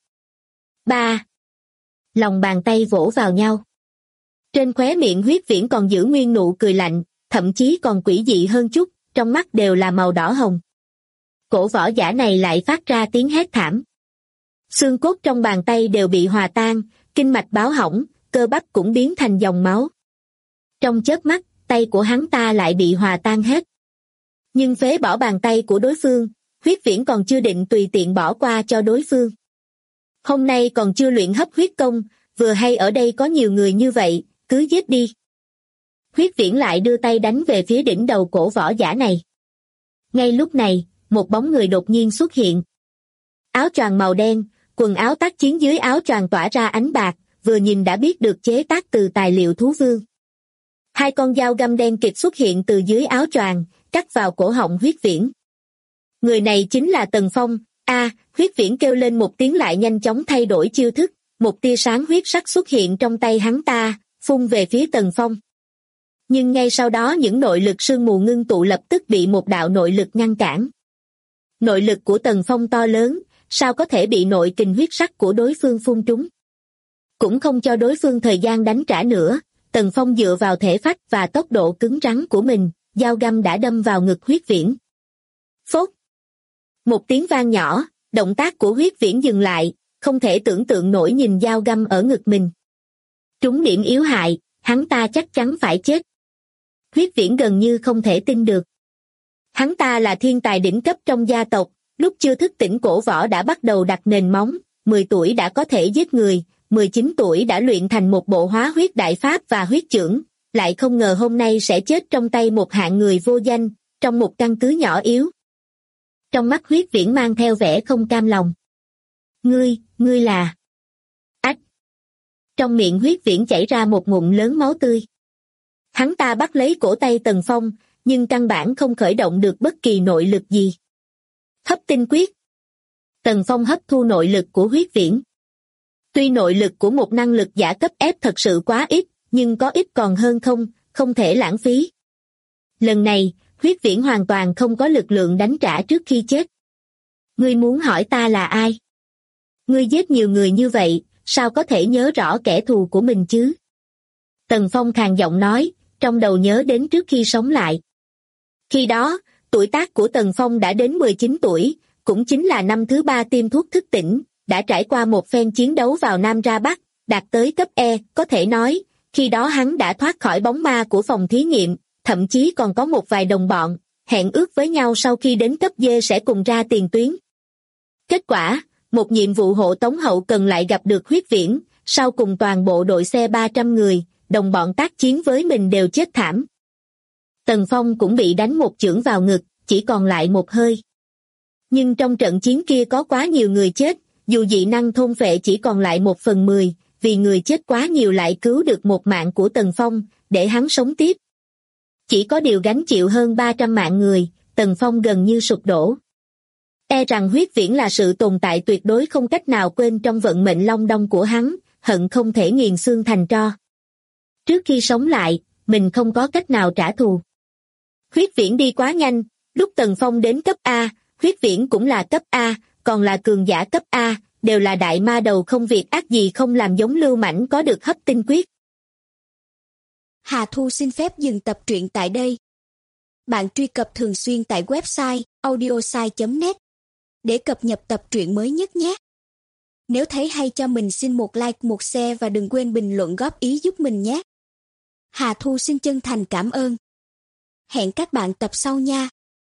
Ba. Lòng bàn tay vỗ vào nhau. Trên khóe miệng Huyết Viễn còn giữ nguyên nụ cười lạnh, thậm chí còn quỷ dị hơn chút, trong mắt đều là màu đỏ hồng. Cổ võ giả này lại phát ra tiếng hét thảm. Xương cốt trong bàn tay đều bị hòa tan, kinh mạch báo hỏng, cơ bắp cũng biến thành dòng máu. Trong chớp mắt, tay của hắn ta lại bị hòa tan hết. Nhưng phế bỏ bàn tay của đối phương, Huyết Viễn còn chưa định tùy tiện bỏ qua cho đối phương. Hôm nay còn chưa luyện hấp huyết công, vừa hay ở đây có nhiều người như vậy, cứ giết đi. Huyết Viễn lại đưa tay đánh về phía đỉnh đầu cổ võ giả này. Ngay lúc này, một bóng người đột nhiên xuất hiện. Áo choàng màu đen, quần áo tác chiến dưới áo choàng tỏa ra ánh bạc, vừa nhìn đã biết được chế tác từ tài liệu thú vương. Hai con dao găm đen kịt xuất hiện từ dưới áo choàng, cắt vào cổ họng Huyết Viễn. Người này chính là Tần Phong. Huyết Viễn kêu lên một tiếng lại nhanh chóng thay đổi chiêu thức, một tia sáng huyết sắc xuất hiện trong tay hắn ta, phun về phía Tần Phong. Nhưng ngay sau đó những nội lực sương mù ngưng tụ lập tức bị một đạo nội lực ngăn cản. Nội lực của Tần Phong to lớn, sao có thể bị nội kình huyết sắc của đối phương phun trúng. Cũng không cho đối phương thời gian đánh trả nữa, Tần Phong dựa vào thể phách và tốc độ cứng rắn của mình, dao găm đã đâm vào ngực Huyết Viễn. Phốt! Một tiếng vang nhỏ, động tác của Huyết Viễn dừng lại, không thể tưởng tượng nổi nhìn dao găm ở ngực mình. Trúng điểm yếu hại, hắn ta chắc chắn phải chết. Huyết Viễn gần như không thể tin được. Hắn ta là thiên tài đỉnh cấp trong gia tộc, lúc chưa thức tỉnh cổ võ đã bắt đầu đặt nền móng, 10 tuổi đã có thể giết người, 19 tuổi đã luyện thành một bộ hóa huyết đại pháp và huyết chưởng, lại không ngờ hôm nay sẽ chết trong tay một hạng người vô danh, trong một căn cứ nhỏ yếu. Trong mắt Huyết Viễn mang theo vẻ không cam lòng. Ngươi là... Ách! Trong miệng Huyết Viễn chảy ra một ngụm lớn máu tươi. Hắn ta bắt lấy cổ tay Tần Phong, nhưng căn bản không khởi động được bất kỳ nội lực gì. Hấp tinh quyết. Tần Phong hấp thu nội lực của Huyết Viễn. Tuy nội lực của một năng lực giả cấp ép thật sự quá ít, nhưng có ít còn hơn không thể lãng phí. Lần này, Huyết Viễn hoàn toàn không có lực lượng đánh trả trước khi chết. Ngươi muốn hỏi ta là ai? Ngươi giết nhiều người như vậy, sao có thể nhớ rõ kẻ thù của mình chứ? Tần Phong khàn giọng nói, trong đầu nhớ đến trước khi sống lại. Khi đó, tuổi tác của Tần Phong đã đến 19 tuổi, cũng chính là năm thứ 3 tiêm thuốc thức tỉnh, đã trải qua một phen chiến đấu vào Nam ra Bắc, đạt tới cấp E, có thể nói, khi đó hắn đã thoát khỏi bóng ma của phòng thí nghiệm, thậm chí còn có một vài đồng bọn, hẹn ước với nhau sau khi đến cấp D sẽ cùng ra tiền tuyến. Kết quả, một nhiệm vụ hộ tống hậu cần lại gặp được Huyết Viễn, sau cùng toàn bộ đội xe 300 người, đồng bọn tác chiến với mình đều chết thảm. Tần Phong cũng bị đánh một chưởng vào ngực, chỉ còn lại một hơi. Nhưng trong trận chiến kia có quá nhiều người chết, dù dị năng thôn phệ chỉ còn lại 1/10, vì người chết quá nhiều lại cứu được một mạng của Tần Phong, để hắn sống tiếp. Chỉ có điều gánh chịu hơn 300 mạng người, Tần Phong gần như sụp đổ. E rằng Huyết Viễn là sự tồn tại tuyệt đối không cách nào quên trong vận mệnh long đong của hắn, hận không thể nghiền xương thành tro. Trước khi sống lại, mình không có cách nào trả thù. Huyết Viễn đi quá nhanh, lúc Tần Phong đến cấp A, Huyết Viễn cũng là cấp A, còn là cường giả cấp A, đều là đại ma đầu không việc ác gì không làm giống Lưu Mãnh có được hấp tinh quyết. Hà Thu xin phép dừng tập truyện tại đây. Bạn truy cập thường xuyên tại website audiosai.net để cập nhật tập truyện mới nhất nhé. Nếu thấy hay cho mình xin một like, một share và đừng quên bình luận góp ý giúp mình nhé. Hà Thu xin chân thành cảm ơn. Hẹn các bạn tập sau nha.